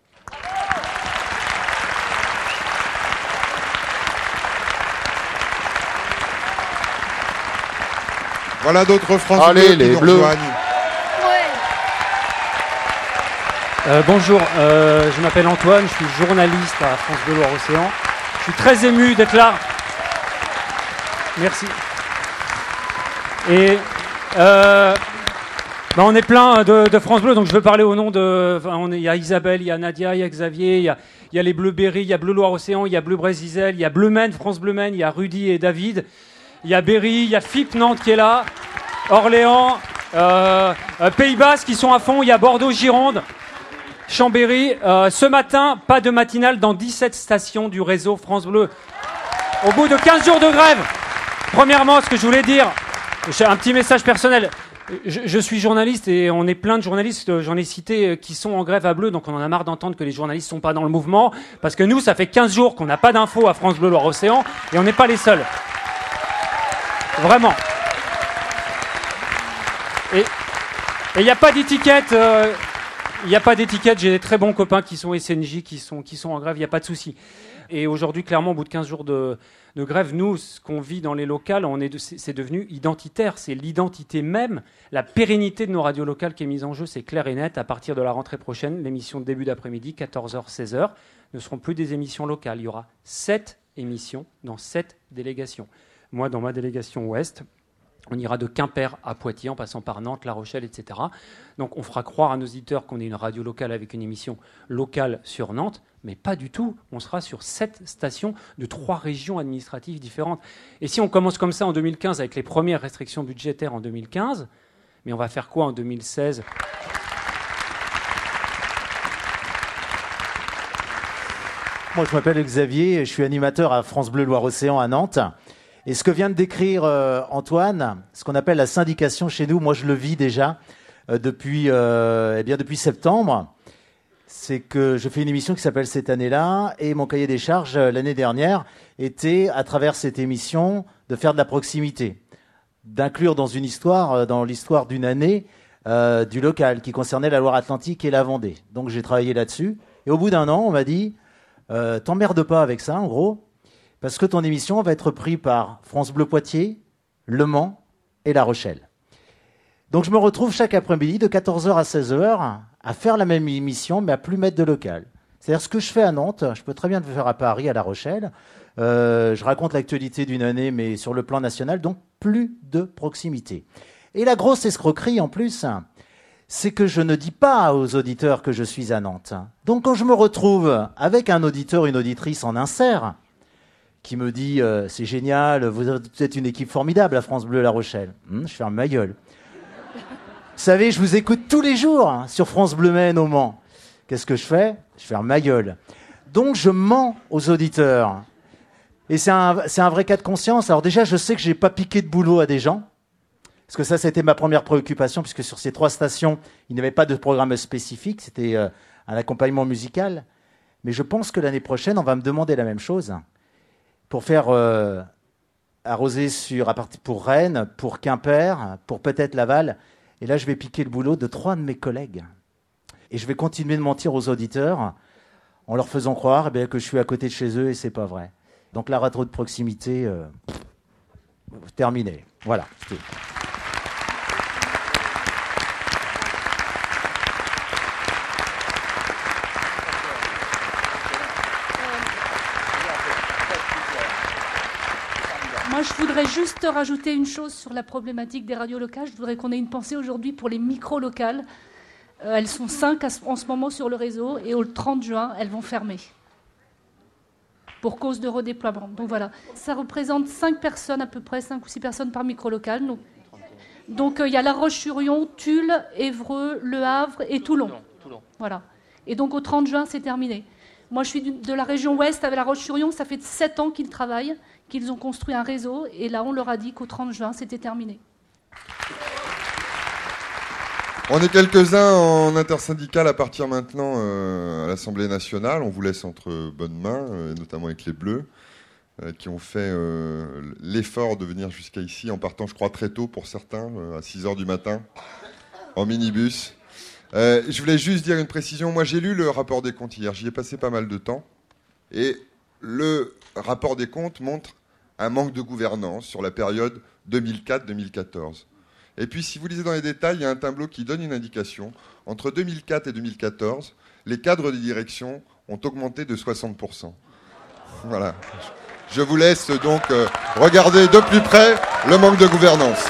Voilà d'autres France Bleu qui nous rejoignent. Bonjour, je m'appelle Antoine, je suis journaliste à France Bleu Loire-Océan. Je suis très ému d'être là. Merci. Et on est plein de France Bleu, donc je veux parler au nom de... Il y a Isabelle, il y a Nadia, il y a Xavier, il y a les Bleu Berry, il y a Bleu Loire-Océan, il y a Bleu Brésil, il y a Bleu Maine, France Bleu Maine, il y a Rudy et David, il y a Berry, il y a FIP Nantes qui est là, Orléans, Pays Basque qui sont à fond, il y a Bordeaux, Gironde, Chambéry. Ce matin, pas de matinale dans 17 stations du réseau France Bleu. Au bout de 15 jours de grève. Premièrement, ce que je voulais dire, j'ai un petit message personnel. Je suis journaliste et on est plein de journalistes, j'en ai cité, qui sont en grève à Bleu, donc on en a marre d'entendre que les journalistes sont pas dans le mouvement, parce que nous, ça fait 15 jours qu'on n'a pas d'infos à France Bleu Loire-Océan et on n'est pas les seuls. Vraiment. Et il n'y a pas d'étiquette, j'ai des très bons copains qui sont SNJ, qui sont en grève, il n'y a pas de souci. Et aujourd'hui, clairement, au bout de 15 jours de grève, nous, ce qu'on vit dans les locales, c'est devenu identitaire. C'est l'identité même, la pérennité de nos radios locales qui est mise en jeu, c'est clair et net. À partir de la rentrée prochaine, l'émission de début d'après-midi, 14h, 16h, ne seront plus des émissions locales. Il y aura 7 émissions dans 7 délégations. Moi, dans ma délégation Ouest, on ira de Quimper à Poitiers, en passant par Nantes, La Rochelle, etc. Donc on fera croire à nos auditeurs qu'on est une radio locale avec une émission locale sur Nantes, mais pas du tout. On sera sur 7 stations de 3 régions administratives différentes. Et si on commence comme ça en 2015, avec les premières restrictions budgétaires en 2015, mais on va faire quoi en 2016 ? Moi, je m'appelle Xavier, je suis animateur à France Bleu Loire-Océan à Nantes. Et ce que vient de décrire Antoine, ce qu'on appelle la syndication chez nous, moi je le vis déjà depuis septembre. C'est que je fais une émission qui s'appelle Cette année-là, et mon cahier des charges l'année dernière était, à travers cette émission, de faire de la proximité, d'inclure dans une histoire, dans l'histoire d'une année, du local qui concernait la Loire-Atlantique et la Vendée. Donc j'ai travaillé là-dessus, et au bout d'un an, on m'a dit t'emmerdes pas avec ça, en gros. Parce que ton émission va être prise par France Bleu Poitiers, Le Mans et La Rochelle. Donc je me retrouve chaque après-midi de 14h à 16h à faire la même émission, mais à plus mettre de local. C'est-à-dire ce que je fais à Nantes, je peux très bien le faire à Paris, à La Rochelle. Je raconte l'actualité d'une année, mais sur le plan national, donc plus de proximité. Et la grosse escroquerie en plus, c'est que je ne dis pas aux auditeurs que je suis à Nantes. Donc quand je me retrouve avec un auditeur, une auditrice en insert, qui me dit c'est génial, vous êtes une équipe formidable à France Bleu La Rochelle. Je ferme ma gueule. Vous savez, je vous écoute tous les jours sur France Bleu Maine au Mans. Qu'est-ce que je fais? Je ferme ma gueule. Donc je mens aux auditeurs. Et c'est un vrai cas de conscience. Alors déjà, je sais que je n'ai pas piqué de boulot à des gens. Parce que ça, c'était ma première préoccupation, puisque sur ces 3 stations, il n'y avait pas de programme spécifique. C'était un accompagnement musical. Mais je pense que l'année prochaine, on va me demander la même chose. Pour faire arroser pour Rennes, pour Quimper, pour peut-être Laval. Et là, je vais piquer le boulot de 3 de mes collègues. Et je vais continuer de mentir aux auditeurs en leur faisant croire que je suis à côté de chez eux et c'est pas vrai. Donc la radio de proximité, terminée. Voilà. Moi, je voudrais juste rajouter une chose sur la problématique des radios locales. Je voudrais qu'on ait une pensée aujourd'hui pour les micro-locales. Elles sont 5 en ce moment sur le réseau et au 30 juin, elles vont fermer pour cause de redéploiement. Donc voilà, ça représente 5 personnes à peu près, 5 ou 6 personnes par micro-local. Donc il y a La Roche-sur-Yon, Tulle, Évreux, Le Havre et Toulon. Voilà. Et donc au 30 juin, c'est terminé. Moi, je suis de la région ouest avec La Roche-sur-Yon. Ça fait 7 ans qu'ils travaillent, qu'ils ont construit un réseau. Et là, on leur a dit qu'au 30 juin, c'était terminé. On est quelques-uns en intersyndical à partir maintenant à l'Assemblée nationale. On vous laisse entre bonnes mains, notamment avec les Bleus, qui ont fait l'effort de venir jusqu'à ici, en partant, je crois, très tôt pour certains, à 6h du matin, en minibus. Je voulais juste dire une précision. Moi, j'ai lu le rapport des comptes hier. J'y ai passé pas mal de temps. Et le rapport des comptes montre un manque de gouvernance sur la période 2004-2014. Et puis, si vous lisez dans les détails, il y a un tableau qui donne une indication. Entre 2004 et 2014, les cadres de direction ont augmenté de 60%. Voilà. Je vous laisse donc regarder de plus près le manque de gouvernance.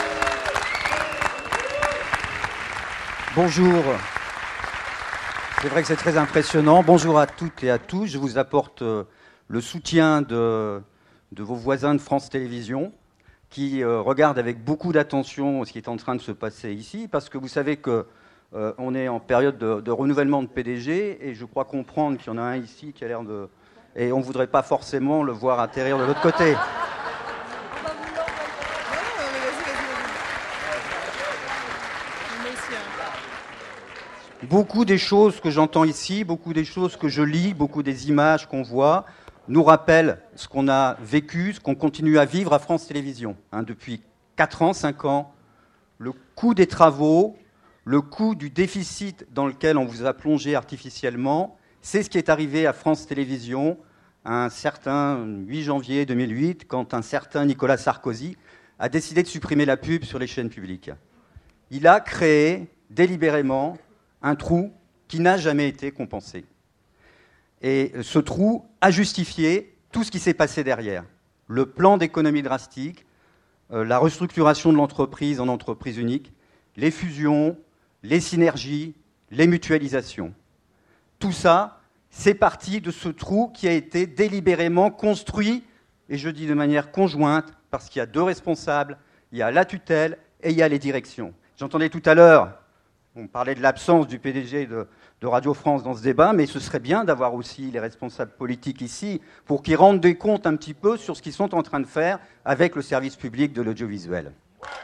Bonjour. C'est vrai que c'est très impressionnant. Bonjour à toutes et à tous. Je vous apporte le soutien de vos voisins de France Télévisions, qui regardent avec beaucoup d'attention ce qui est en train de se passer ici, parce que vous savez qu'on est en période de renouvellement de PDG, et je crois comprendre qu'il y en a un ici qui a l'air de... Et on ne voudrait pas forcément le voir atterrir de l'autre côté. Beaucoup des choses que j'entends ici, beaucoup des choses que je lis, beaucoup des images qu'on voit, nous rappelle ce qu'on a vécu, ce qu'on continue à vivre à France Télévisions. Depuis 4 ans, 5 ans, le coût des travaux, le coût du déficit dans lequel on vous a plongé artificiellement, c'est ce qui est arrivé à France Télévisions un certain 8 janvier 2008, quand un certain Nicolas Sarkozy a décidé de supprimer la pub sur les chaînes publiques. Il a créé délibérément un trou qui n'a jamais été compensé. Et ce trou a justifié tout ce qui s'est passé derrière. Le plan d'économie drastique, la restructuration de l'entreprise en entreprise unique, les fusions, les synergies, les mutualisations. Tout ça, c'est parti de ce trou qui a été délibérément construit, et je dis de manière conjointe, parce qu'il y a 2 responsables, il y a la tutelle et il y a les directions. J'entendais tout à l'heure, on parlait de l'absence du PDG de Radio France dans ce débat, mais ce serait bien d'avoir aussi les responsables politiques ici pour qu'ils rendent des comptes un petit peu sur ce qu'ils sont en train de faire avec le service public de l'audiovisuel.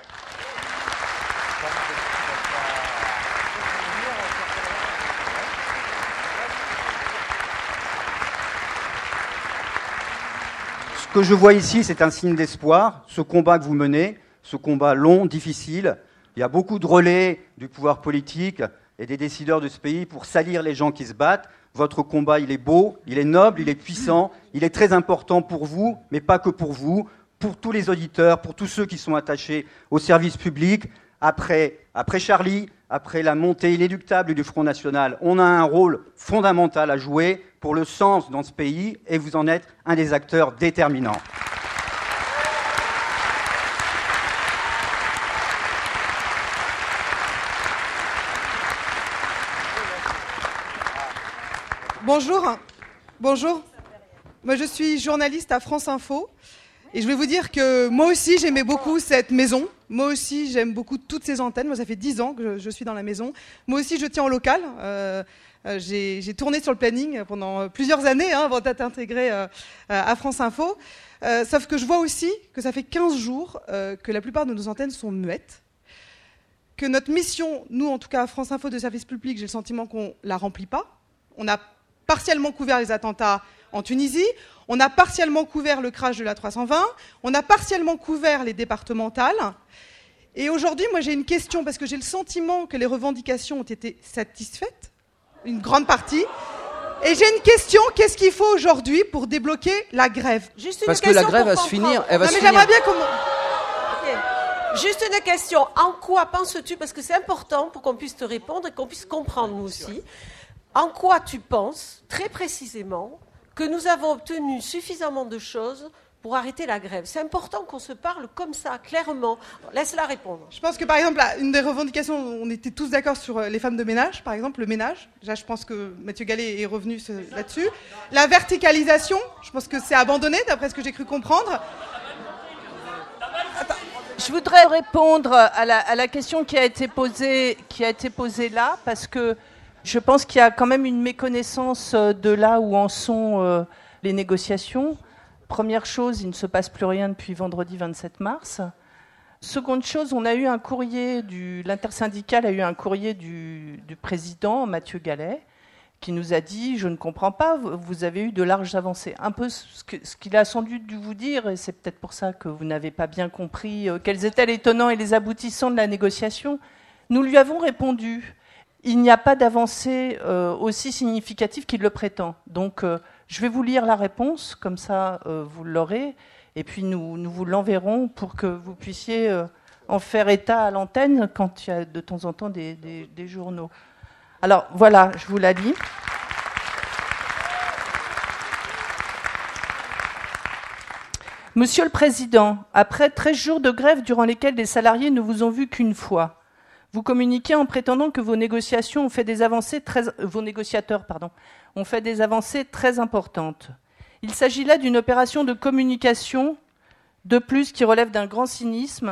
Ce que je vois ici, c'est un signe d'espoir. Ce combat que vous menez, ce combat long, difficile, il y a beaucoup de relais du pouvoir politique et des décideurs de ce pays pour salir les gens qui se battent. Votre combat, il est beau, il est noble, il est puissant, il est très important pour vous, mais pas que pour vous, pour tous les auditeurs, pour tous ceux qui sont attachés au service public. Après Charlie, après la montée inéluctable du Front National, on a un rôle fondamental à jouer pour le sens dans ce pays, et vous en êtes un des acteurs déterminants. Bonjour. Bonjour. Moi, je suis journaliste à France Info. Et je vais vous dire que moi aussi, j'aimais beaucoup cette maison. Moi aussi, j'aime beaucoup toutes ces antennes. Moi, ça fait 10 ans que je suis dans la maison. Moi aussi, je tiens au local. J'ai tourné sur le planning pendant plusieurs années avant d'être intégrée à France Info. Sauf que je vois aussi que ça fait 15 jours que la plupart de nos antennes sont muettes. Que notre mission, nous en tout cas à France Info de service public, j'ai le sentiment qu'on ne la remplit pas. On a partiellement couvert les attentats en Tunisie, on a partiellement couvert le crash de la 320, on a partiellement couvert les départementales. Et aujourd'hui, moi j'ai une question, parce que j'ai le sentiment que les revendications ont été satisfaites, une grande partie. Et j'ai une question, qu'est-ce qu'il faut aujourd'hui pour débloquer la grève? Parce que la grève va se finir, elle va se finir. J'aimerais bien comment... Juste une question, en quoi penses-tu, parce que c'est important pour qu'on puisse te répondre et qu'on puisse comprendre nous aussi, en quoi tu penses, très précisément, que nous avons obtenu suffisamment de choses pour arrêter la grève? C'est important qu'on se parle comme ça, clairement. Laisse-la répondre. Je pense que, par exemple, une des revendications, on était tous d'accord sur les femmes de ménage, par exemple, le ménage. Déjà, je pense que Mathieu Gallet est revenu là-dessus. La verticalisation, je pense que c'est abandonné, d'après ce que j'ai cru comprendre. Je voudrais répondre à la question qui a été posée là, parce que je pense qu'il y a quand même une méconnaissance de là où en sont les négociations. Première chose, il ne se passe plus rien depuis vendredi 27 mars. Seconde chose, on a eu un courrier l'intersyndical a eu un courrier du président Mathieu Gallet qui nous a dit « Je ne comprends pas, vous avez eu de larges avancées ». Un peu ce qu'il a sans doute dû vous dire, et c'est peut-être pour ça que vous n'avez pas bien compris quels étaient les tenants et les aboutissants de la négociation. Nous lui avons répondu « Il n'y a pas d'avancée aussi significative qu'il le prétend ». Donc, je vais vous lire la réponse, comme ça vous l'aurez, et puis nous vous l'enverrons pour que vous puissiez en faire état à l'antenne quand il y a de temps en temps des journaux. Alors voilà, je vous la lis. Monsieur le Président, après 13 jours de grève durant lesquels les salariés ne vous ont vu qu'une fois, vous communiquez en prétendant que vos négociateurs ont fait des avancées très importantes. Il s'agit là d'une opération de communication, de plus qui relève d'un grand cynisme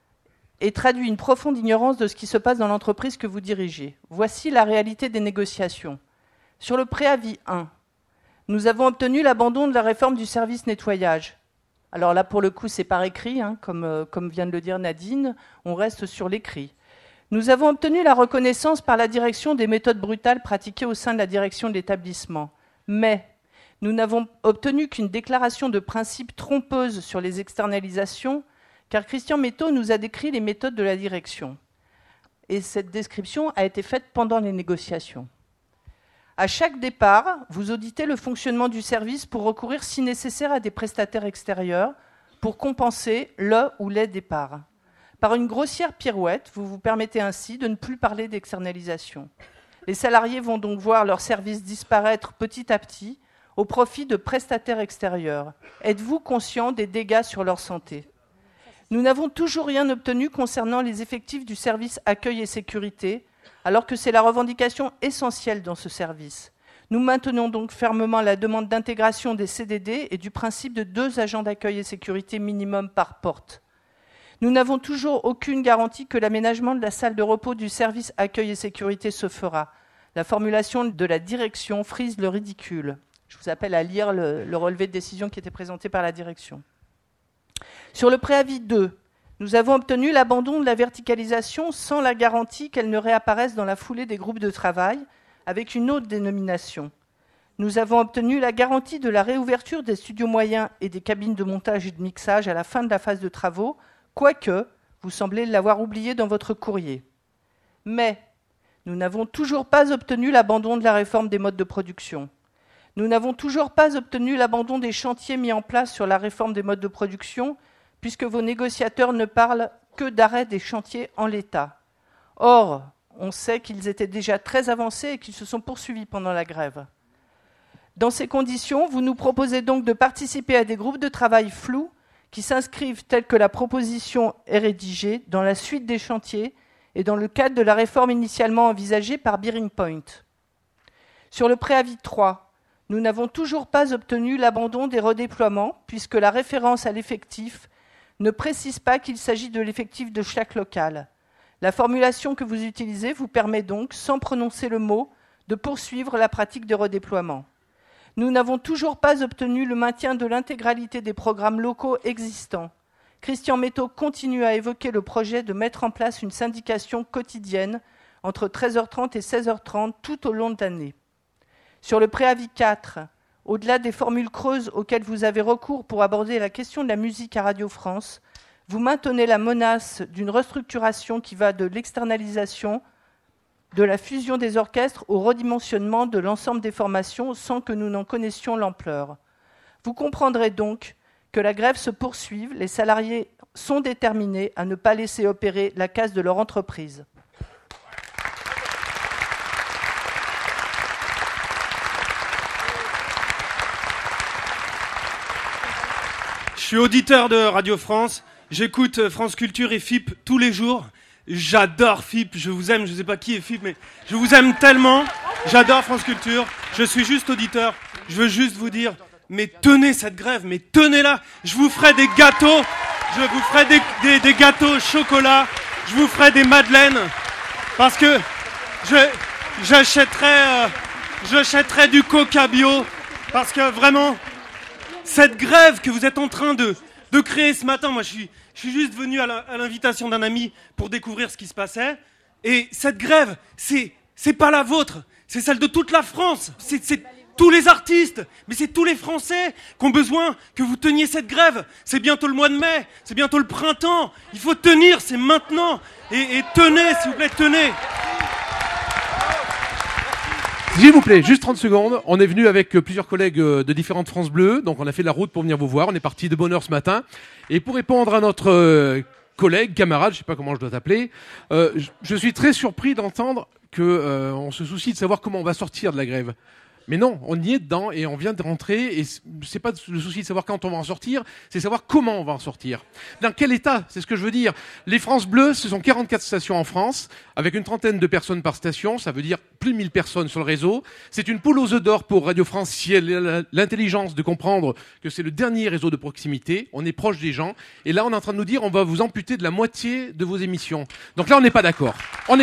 et traduit une profonde ignorance de ce qui se passe dans l'entreprise que vous dirigez. Voici la réalité des négociations. Sur le préavis 1, nous avons obtenu l'abandon de la réforme du service nettoyage. Alors là, pour le coup, c'est par écrit, comme vient de le dire Nadine, on reste sur l'écrit. Nous avons obtenu la reconnaissance par la direction des méthodes brutales pratiquées au sein de la direction de l'établissement. Mais nous n'avons obtenu qu'une déclaration de principe trompeuse sur les externalisations, car Christian Metteau nous a décrit les méthodes de la direction. Et cette description a été faite pendant les négociations. À chaque départ, vous auditez le fonctionnement du service pour recourir si nécessaire à des prestataires extérieurs pour compenser le ou les départs. Par une grossière pirouette, vous vous permettez ainsi de ne plus parler d'externalisation. Les salariés vont donc voir leur service disparaître petit à petit au profit de prestataires extérieurs. Êtes-vous conscient des dégâts sur leur santé ? Nous n'avons toujours rien obtenu concernant les effectifs du service accueil et sécurité, alors que c'est la revendication essentielle dans ce service. Nous maintenons donc fermement la demande d'intégration des CDD et du principe de 2 agents d'accueil et sécurité minimum par porte. Nous n'avons toujours aucune garantie que l'aménagement de la salle de repos du service accueil et sécurité se fera. La formulation de la direction frise le ridicule. Je vous appelle à lire le relevé de décision qui était présenté par la direction. Sur le préavis 2, nous avons obtenu l'abandon de la verticalisation sans la garantie qu'elle ne réapparaisse dans la foulée des groupes de travail avec une autre dénomination. Nous avons obtenu la garantie de la réouverture des studios moyens et des cabines de montage et de mixage à la fin de la phase de travaux, quoique vous semblez l'avoir oublié dans votre courrier. Mais nous n'avons toujours pas obtenu l'abandon de la réforme des modes de production. Nous n'avons toujours pas obtenu l'abandon des chantiers mis en place sur la réforme des modes de production, puisque vos négociateurs ne parlent que d'arrêt des chantiers en l'état. Or, on sait qu'ils étaient déjà très avancés et qu'ils se sont poursuivis pendant la grève. Dans ces conditions, vous nous proposez donc de participer à des groupes de travail flous qui s'inscrivent, tels que la proposition est rédigée, dans la suite des chantiers et dans le cadre de la réforme initialement envisagée par Bearing Point. Sur le préavis 3, nous n'avons toujours pas obtenu l'abandon des redéploiements puisque la référence à l'effectif ne précise pas qu'il s'agit de l'effectif de chaque local. La formulation que vous utilisez vous permet donc, sans prononcer le mot, de poursuivre la pratique de redéploiement. Nous n'avons toujours pas obtenu le maintien de l'intégralité des programmes locaux existants. Christian Métaux continue à évoquer le projet de mettre en place une syndication quotidienne entre 13h30 et 16h30 tout au long de l'année. Sur le préavis 4, au-delà des formules creuses auxquelles vous avez recours pour aborder la question de la musique à Radio France, vous maintenez la menace d'une restructuration qui va de l'externalisation, de la fusion des orchestres au redimensionnement de l'ensemble des formations sans que nous n'en connaissions l'ampleur. Vous comprendrez donc que la grève se poursuive, les salariés sont déterminés à ne pas laisser opérer la casse de leur entreprise. Je suis auditeur de Radio France, j'écoute France Culture et FIP tous les jours. J'adore FIP, je vous aime, je ne sais pas qui est FIP, mais je vous aime tellement. J'adore France Culture, je suis juste auditeur. Je veux juste vous dire, mais tenez cette grève, mais tenez-la. Je vous ferai des gâteaux, je vous ferai des gâteaux au chocolat, je vous ferai des madeleines, parce que j'achèterai du coca bio, parce que vraiment, cette grève que vous êtes en train de créer ce matin, moi je suis juste venu à l'invitation d'un ami pour découvrir ce qui se passait. Et cette grève, c'est pas la vôtre, c'est celle de toute la France. C'est tous les artistes, mais c'est tous les Français qui ont besoin que vous teniez cette grève. C'est bientôt le mois de mai, c'est bientôt le printemps. Il faut tenir, c'est maintenant. Et tenez, s'il vous plaît, tenez. S'il vous plaît, juste 30 secondes. On est venu avec plusieurs collègues de différentes France Bleu, donc on a fait la route pour venir vous voir. On est parti de bonne heure ce matin. Et pour répondre à notre collègue, camarade, je sais pas comment je dois t'appeler, je suis très surpris d'entendre que on se soucie de savoir comment on va sortir de la grève. Mais non, on y est dedans et on vient de rentrer et c'est pas le souci de savoir quand on va en sortir, c'est savoir comment on va en sortir. Dans quel état, c'est ce que je veux dire. Les France Bleues, ce sont 44 stations en France, avec une trentaine de personnes par station, ça veut dire plus de 1000 personnes sur le réseau. C'est une poule aux œufs d'or pour Radio France si elle a l'intelligence de comprendre que c'est le dernier réseau de proximité, on est proche des gens, et là on est en train de nous dire on va vous amputer de la moitié de vos émissions. Donc là on n'est pas d'accord,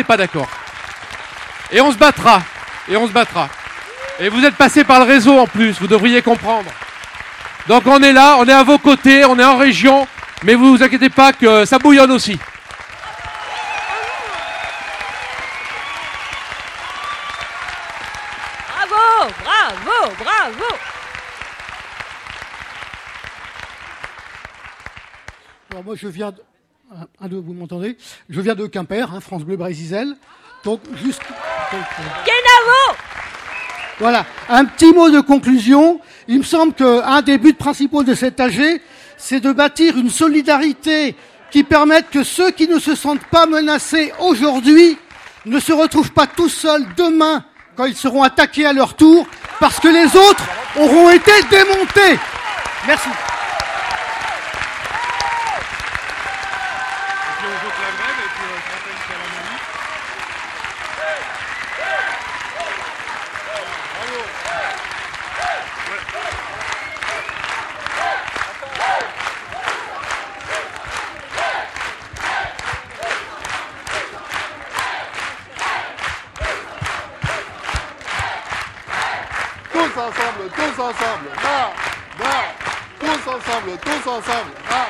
Et on se battra, Et vous êtes passé par le réseau en plus, vous devriez comprendre. Donc on est là, on est à vos côtés, on est en région, mais vous vous inquiétez pas que ça bouillonne aussi. Bravo, bravo, bravo. Alors moi je viens de... vous m'entendez ? Je viens de Quimper, France Bleu Brésil. Donc juste... Kenavo. Voilà, un petit mot de conclusion. Il me semble qu'un des buts principaux de cet AG, c'est de bâtir une solidarité qui permette que ceux qui ne se sentent pas menacés aujourd'hui ne se retrouvent pas tout seuls demain quand ils seront attaqués à leur tour, parce que les autres auront été démontés. Merci. Tous ensemble, là, tous ensemble, là.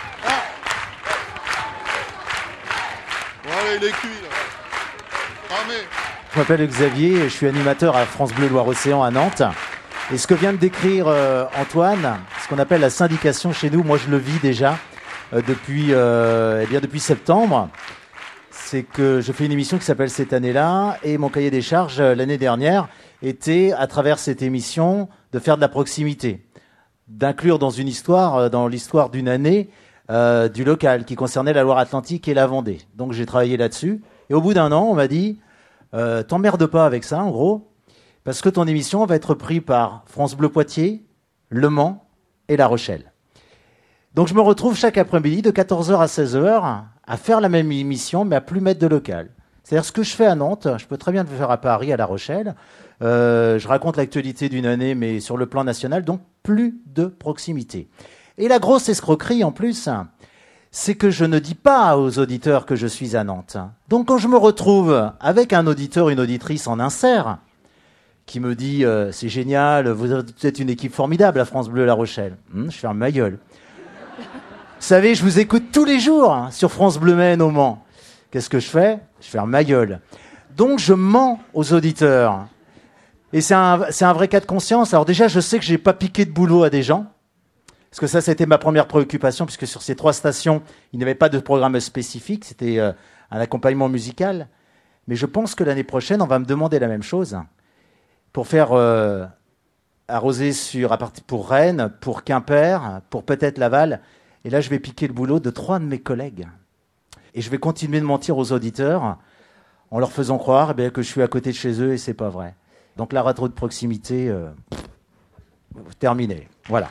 Bon, allez, il est cuit, là. Ramé. Je m'appelle Xavier, je suis animateur à France Bleu Loire-Océan à Nantes. Et ce que vient de décrire Antoine, ce qu'on appelle la syndication chez nous, moi je le vis déjà depuis septembre. C'est que je fais une émission qui s'appelle Cette année-là, et mon cahier des charges l'année dernière était, à travers cette émission, de faire de la proximité, d'inclure dans une histoire, dans l'histoire d'une année, du local qui concernait la Loire-Atlantique et la Vendée. Donc j'ai travaillé là-dessus, et au bout d'un an, on m'a dit t'emmerdes pas avec ça, en gros, parce que ton émission va être prise par France Bleu Poitiers, Le Mans et La Rochelle. Donc je me retrouve chaque après-midi de 14h à 16h à faire la même émission, mais à plus mettre de local. C'est-à-dire ce que je fais à Nantes, je peux très bien le faire à Paris, à La Rochelle. Je raconte l'actualité d'une année, mais sur le plan national, donc plus de proximité. Et la grosse escroquerie, en plus, c'est que je ne dis pas aux auditeurs que je suis à Nantes. Donc quand je me retrouve avec un auditeur, une auditrice en insert, qui me dit « c'est génial, vous êtes une équipe formidable à France Bleu La Rochelle ». Je ferme ma gueule. Vous savez, je vous écoute tous les jours sur France Bleu Maine au Mans. Qu'est-ce que je fais? Je ferme ma gueule. Donc je mens aux auditeurs. Et c'est un vrai cas de conscience. Alors déjà, je sais que j'ai pas piqué de boulot à des gens. Parce que ça, c'était ma première préoccupation, puisque sur ces 3 stations, il n'y avait pas de programme spécifique. C'était un accompagnement musical. Mais je pense que l'année prochaine, on va me demander la même chose. Pour faire arroser pour Rennes, pour Quimper, pour peut-être Laval. Et là, je vais piquer le boulot de 3 de mes collègues. Et je vais continuer de mentir aux auditeurs en leur faisant croire que je suis à côté de chez eux et c'est pas vrai. Donc la radio de proximité, terminée. Voilà.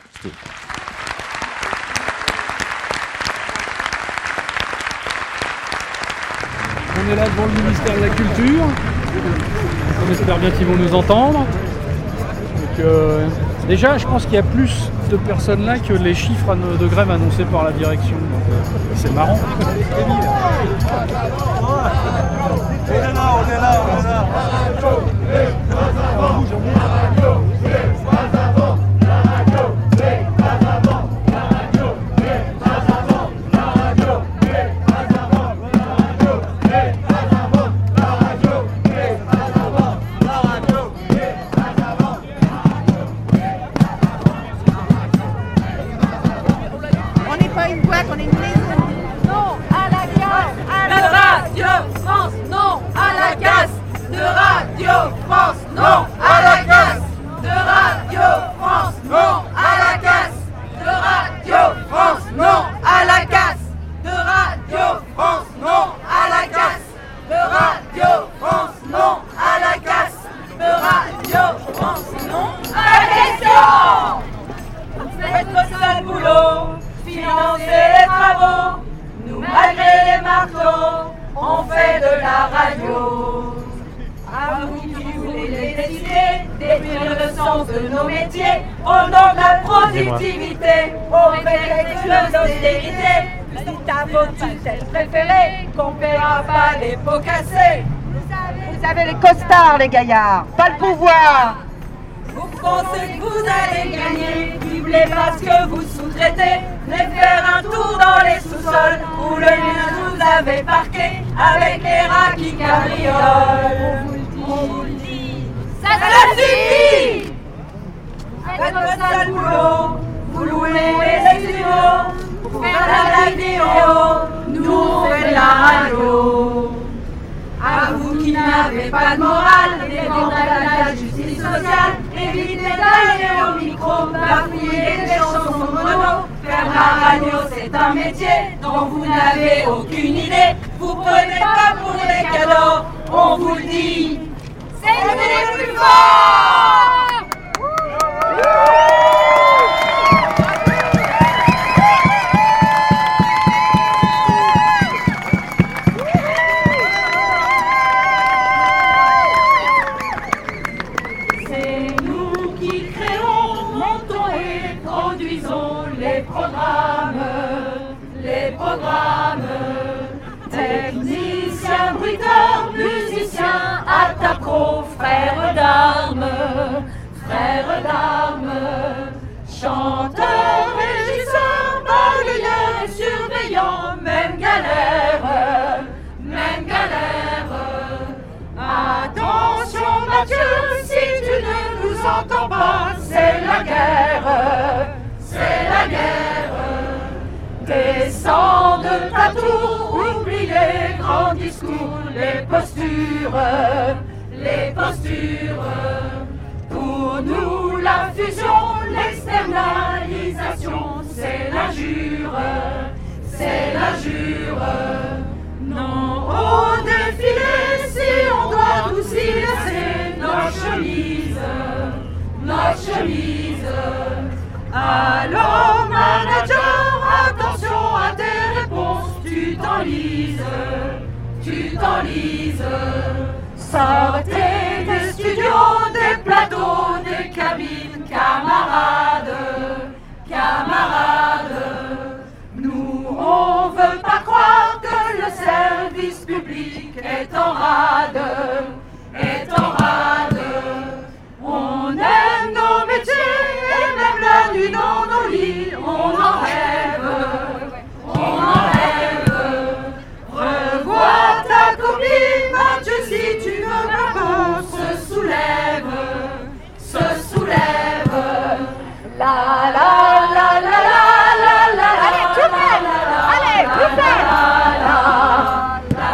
On est là devant le ministère de la Culture. On espère bien qu'ils vont nous entendre. Donc, déjà, je pense qu'il y a plus de personnes là que les chiffres de grève annoncés par la direction. Donc, c'est marrant. On est là. Les gaillards, pas le pouvoir. Vous pensez que vous allez gagner, doublez parce que vous sous-traitez, venez faire un tour dans les sous-sols où le mien vous avez parqué avec les rats qui cabriolent. On vous le dit, ça suffit. Faites votre sale boulot, vous louez les studios pour faire la vidéo, nous on fait de la radio. À vous qui n'avez pas de morale, défendez la justice sociale, évitez d'aller au micro, bafouiller des chansons mono. Faire la radio c'est un métier dont vous n'avez aucune idée. Vous prenez pas pour des cadeaux, on vous le dit, c'est nous les plus forts. Technicien, bruiteur, musicien, attaque-pro, frère d'armes, chanteur, régisseur, balayeur, surveillant, même galère. Attention Mathieu, si tu ne nous entends pas, c'est la guerre. Descends de ta tour, oublie les grands discours, les postures. Pour nous, la fusion, l'externalisation, c'est l'injure. Non, au défilé, si on doit tous y laisser notre chemise. Alors manager, attention à tes réponses, tu t'enlises. tu t'enlises. Sortez des studios, des plateaux, des cabines, camarades, camarades. Nous, on veut pas croire que le service public est en rade, est en rade. On aime nos métiers et même la nuit dans nos lits, on en rêve, on en rêve. Revois ta copine, Mathieu, si tu veux ma peau se soulève, se soulève. La la la la la la la. Allez, plus fort, allez, plus fort.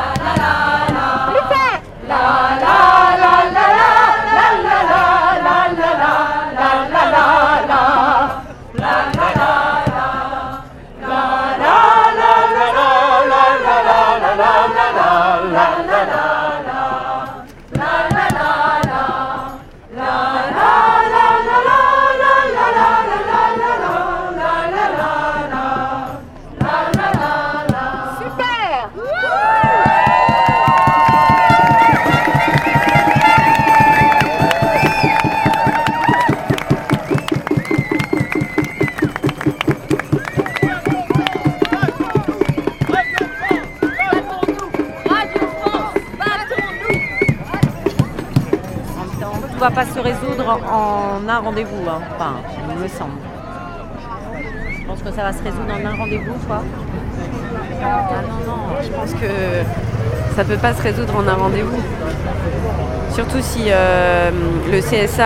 va pas se résoudre en un rendez-vous, hein. Enfin, il me semble. Je pense que ça va se résoudre en un rendez-vous, quoi. Ah non, je pense que ça peut pas se résoudre en un rendez-vous. Surtout si le CSA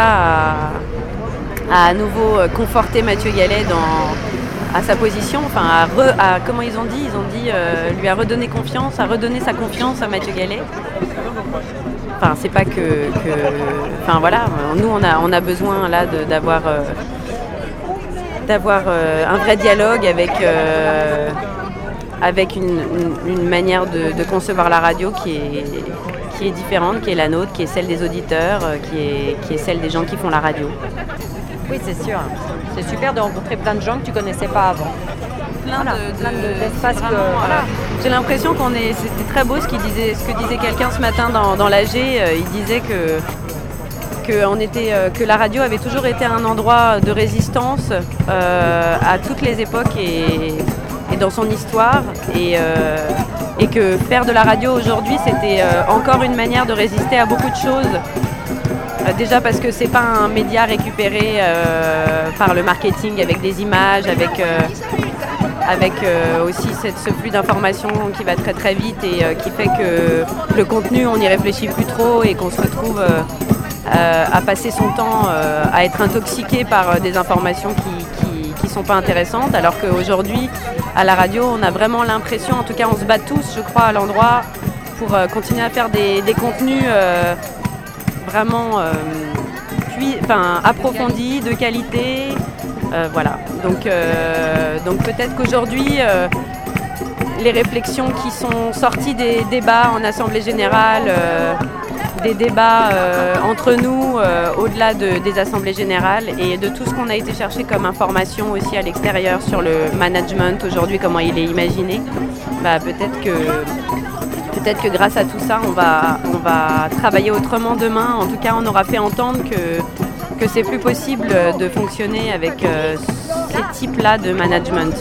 a à nouveau conforté Mathieu Gallet à sa position, enfin comment ils ont dit lui a redonné confiance, a redonné sa confiance à Mathieu Gallet. Enfin, c'est pas que enfin voilà, nous on a besoin là d'avoir un vrai dialogue avec une manière de concevoir la radio qui est différente, qui est la nôtre, qui est celle des auditeurs, qui est celle des gens qui font la radio. Oui, c'est sûr. C'est super de rencontrer plein de gens que tu connaissais pas avant. Plein d'espaces. Voilà. J'ai l'impression c'était très beau ce que disait quelqu'un ce matin dans l'AG. Il disait que la radio avait toujours été un endroit de résistance à toutes les époques et dans son histoire. Et que faire de la radio aujourd'hui, c'était encore une manière de résister à beaucoup de choses. Déjà parce que c'est pas un média récupéré par le marketing avec des images, avec aussi ce flux d'informations qui va très très vite et qui fait que le contenu on n'y réfléchit plus trop et qu'on se retrouve à passer son temps à être intoxiqué par des informations qui sont pas intéressantes, alors qu'aujourd'hui à la radio on a vraiment l'impression, en tout cas on se bat tous je crois à l'endroit pour continuer à faire des contenus vraiment approfondis, de qualité. Voilà. Donc peut-être qu'aujourd'hui, les réflexions qui sont sorties des débats en Assemblée Générale, des débats entre nous, au-delà des Assemblées Générales, et de tout ce qu'on a été chercher comme information aussi à l'extérieur sur le management aujourd'hui, comment il est imaginé, peut-être que grâce à tout ça, on va travailler autrement demain. En tout cas, on aura fait entendre que c'est plus possible de fonctionner avec ces types-là de management.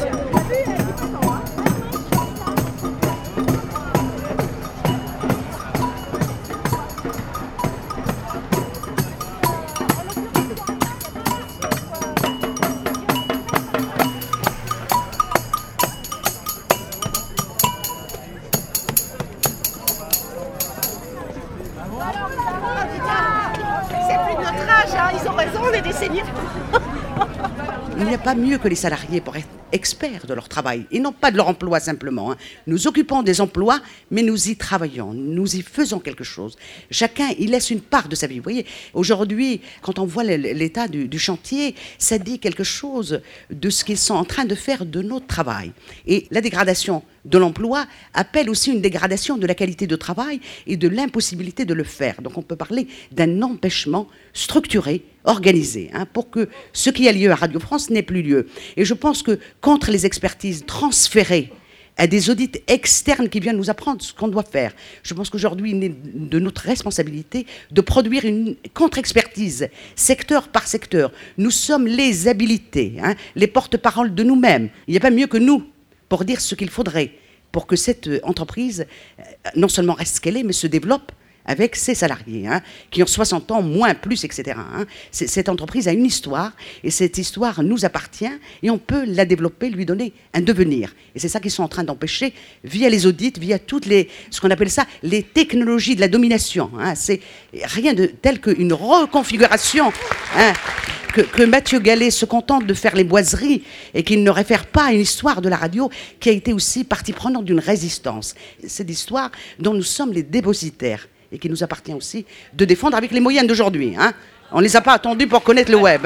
Il n'y a pas mieux que les salariés pour être experts de leur travail et non pas de leur emploi simplement. Nous occupons des emplois, mais nous y travaillons, nous y faisons quelque chose. Chacun y laisse une part de sa vie. Vous voyez, aujourd'hui, quand on voit l'état du chantier, ça dit quelque chose de ce qu'ils sont en train de faire de notre travail. Et la dégradation de l'emploi appelle aussi une dégradation de la qualité de travail et de l'impossibilité de le faire. Donc on peut parler d'un empêchement structuré, organisé, pour que ce qui a lieu à Radio France n'ait plus lieu. Et je pense que contre les expertises transférées à des audits externes qui viennent nous apprendre ce qu'on doit faire. Je pense qu'aujourd'hui, il est de notre responsabilité de produire une contre-expertise, secteur par secteur. Nous sommes les habilités, les porte-parole de nous-mêmes. Il n'y a pas mieux que nous pour dire ce qu'il faudrait pour que cette entreprise non seulement reste ce qu'elle est, mais se développe avec ses salariés, qui ont 60 ans, moins, plus, etc. Cette entreprise a une histoire, et cette histoire nous appartient, et on peut la développer, lui donner un devenir. Et c'est ça qu'ils sont en train d'empêcher, via les audits, via toutes ce qu'on appelle ça, les technologies de la domination. C'est rien de tel qu'une reconfiguration, que Mathieu Gallet se contente de faire les boiseries, et qu'il ne réfère pas à une histoire de la radio qui a été aussi partie prenante d'une résistance. C'est l'histoire dont nous sommes les dépositaires, et qui nous appartient aussi de défendre avec les moyens d'aujourd'hui. On ne les a pas attendus pour connaître le web. C'est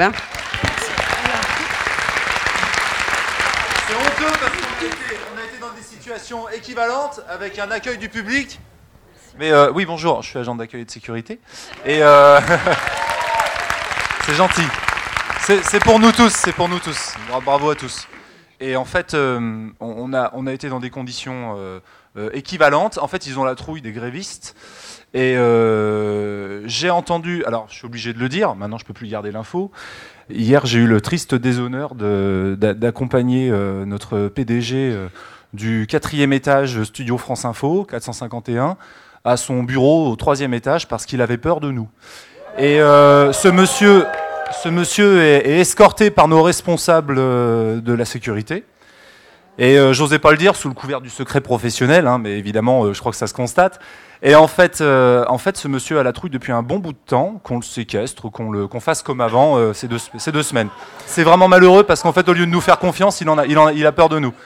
honteux parce qu'on a été dans des situations équivalentes avec un accueil du public. Mais oui, bonjour, je suis agent d'accueil et de sécurité. Et c'est gentil. C'est pour nous tous, c'est pour nous tous. Bravo à tous. Et en fait, on a été dans des conditions équivalentes. En fait, ils ont la trouille des grévistes. Et j'ai entendu, alors je suis obligé de le dire, maintenant je ne peux plus garder l'info. Hier, j'ai eu le triste déshonneur d'accompagner notre PDG du 4e étage Studio France Info, 451, à son bureau au 3e étage parce qu'il avait peur de nous. Et ce monsieur est escorté par nos responsables de la sécurité. Et j'osais pas le dire sous le couvert du secret professionnel, mais évidemment, je crois que ça se constate. Et en fait, ce monsieur a la trouille depuis un bon bout de temps, qu'on le séquestre, qu'on fasse comme avant ces deux semaines. C'est vraiment malheureux parce qu'en fait, au lieu de nous faire confiance, il a peur de nous.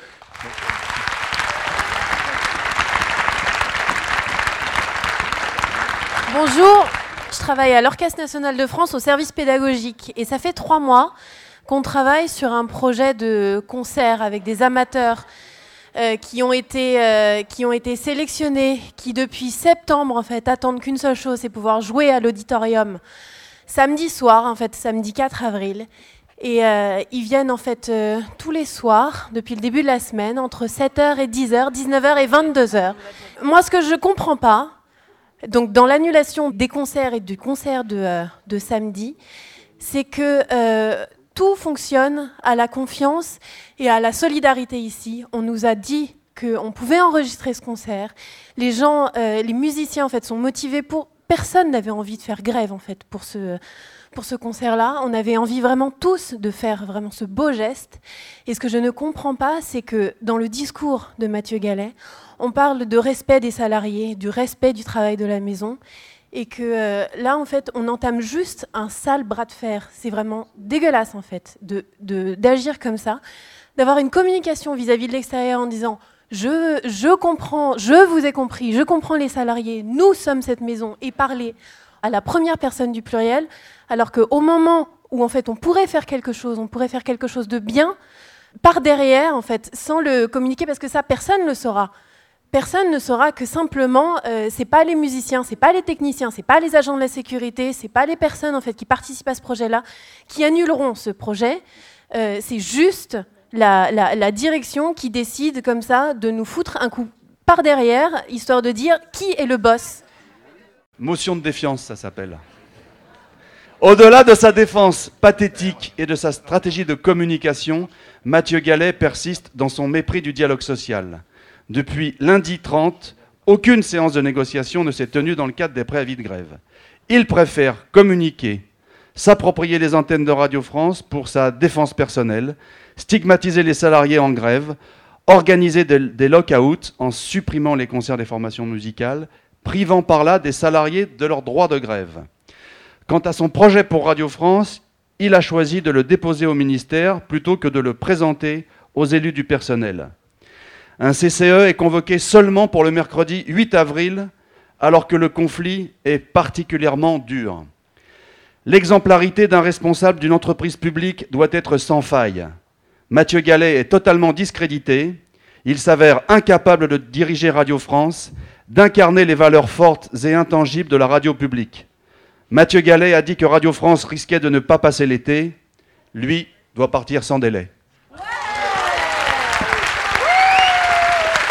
Bonjour, je travaille à l'Orchestre National de France au service pédagogique et ça fait 3 mois qu'on travaille sur un projet de concert avec des amateurs qui ont été sélectionnés, qui depuis septembre en fait attendent qu'une seule chose, c'est pouvoir jouer à l'auditorium samedi soir, en fait samedi 4 avril. Et ils viennent en fait tous les soirs, depuis le début de la semaine, entre 7h et 10h, 19h et 22h. Moi, ce que je ne comprends pas, donc dans l'annulation des concerts et du concert de samedi, c'est que tout fonctionne à la confiance et à la solidarité ici. On nous a dit qu'on pouvait enregistrer ce concert. Les gens, les musiciens en fait, sont motivés pour... Personne n'avait envie de faire grève en fait pour ce concert-là. On avait envie vraiment tous de faire vraiment ce beau geste. Et ce que je ne comprends pas, c'est que dans le discours de Mathieu Gallet, on parle de respect des salariés, du respect du travail de la maison. Et que là, en fait, on entame juste un sale bras de fer. C'est vraiment dégueulasse, en fait, d'agir comme ça, d'avoir une communication vis-à-vis de l'extérieur en disant « je comprends, je vous ai compris, je comprends les salariés, nous sommes cette maison » et parler à la première personne du pluriel, alors qu'au moment où, en fait, on pourrait faire quelque chose de bien, par derrière, en fait, sans le communiquer, parce que ça, personne ne le saura. Personne ne saura que simplement, c'est pas les musiciens, c'est pas les techniciens, c'est pas les agents de la sécurité, c'est pas les personnes en fait qui participent à ce projet-là qui annuleront ce projet. C'est juste la direction qui décide comme ça de nous foutre un coup par derrière, histoire de dire qui est le boss. Motion de défiance, ça s'appelle. Au-delà de sa défense pathétique et de sa stratégie de communication, Mathieu Gallet persiste dans son mépris du dialogue social. Depuis lundi 30, aucune séance de négociation ne s'est tenue dans le cadre des préavis de grève. Il préfère communiquer, s'approprier les antennes de Radio France pour sa défense personnelle, stigmatiser les salariés en grève, organiser des lock-outs en supprimant les concerts des formations musicales, privant par là des salariés de leur droit de grève. Quant à son projet pour Radio France, il a choisi de le déposer au ministère plutôt que de le présenter aux élus du personnel. Un CCE est convoqué seulement pour le mercredi 8 avril, alors que le conflit est particulièrement dur. L'exemplarité d'un responsable d'une entreprise publique doit être sans faille. Mathieu Gallet est totalement discrédité. Il s'avère incapable de diriger Radio France, d'incarner les valeurs fortes et intangibles de la radio publique. Mathieu Gallet a dit que Radio France risquait de ne pas passer l'été. Lui doit partir sans délai.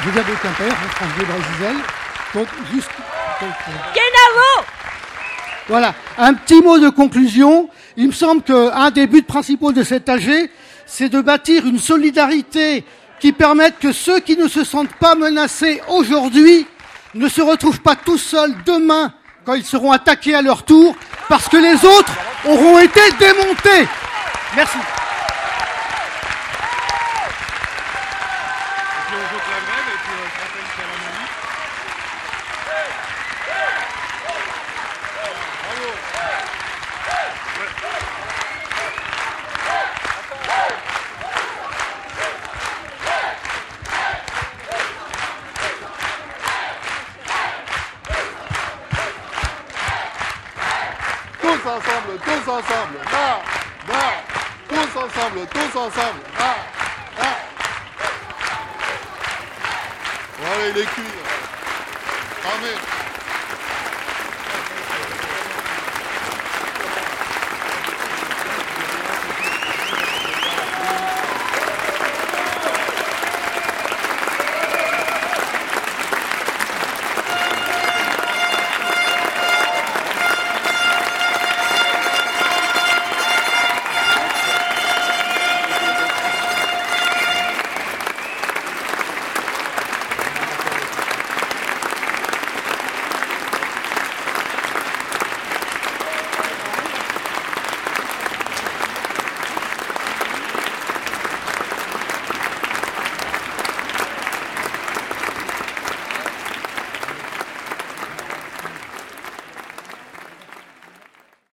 Joseph de Quimper, France Bleu Brésil. Donc, juste. Kenavo! Voilà, un petit mot de conclusion. Il me semble qu'un des buts principaux de cet AG, c'est de bâtir une solidarité qui permette que ceux qui ne se sentent pas menacés aujourd'hui ne se retrouvent pas tout seuls demain quand ils seront attaqués à leur tour, parce que les autres auront été démontés. Merci. Tous ensemble, là, tous ensemble, là. Bon, allez, les culs. Armés.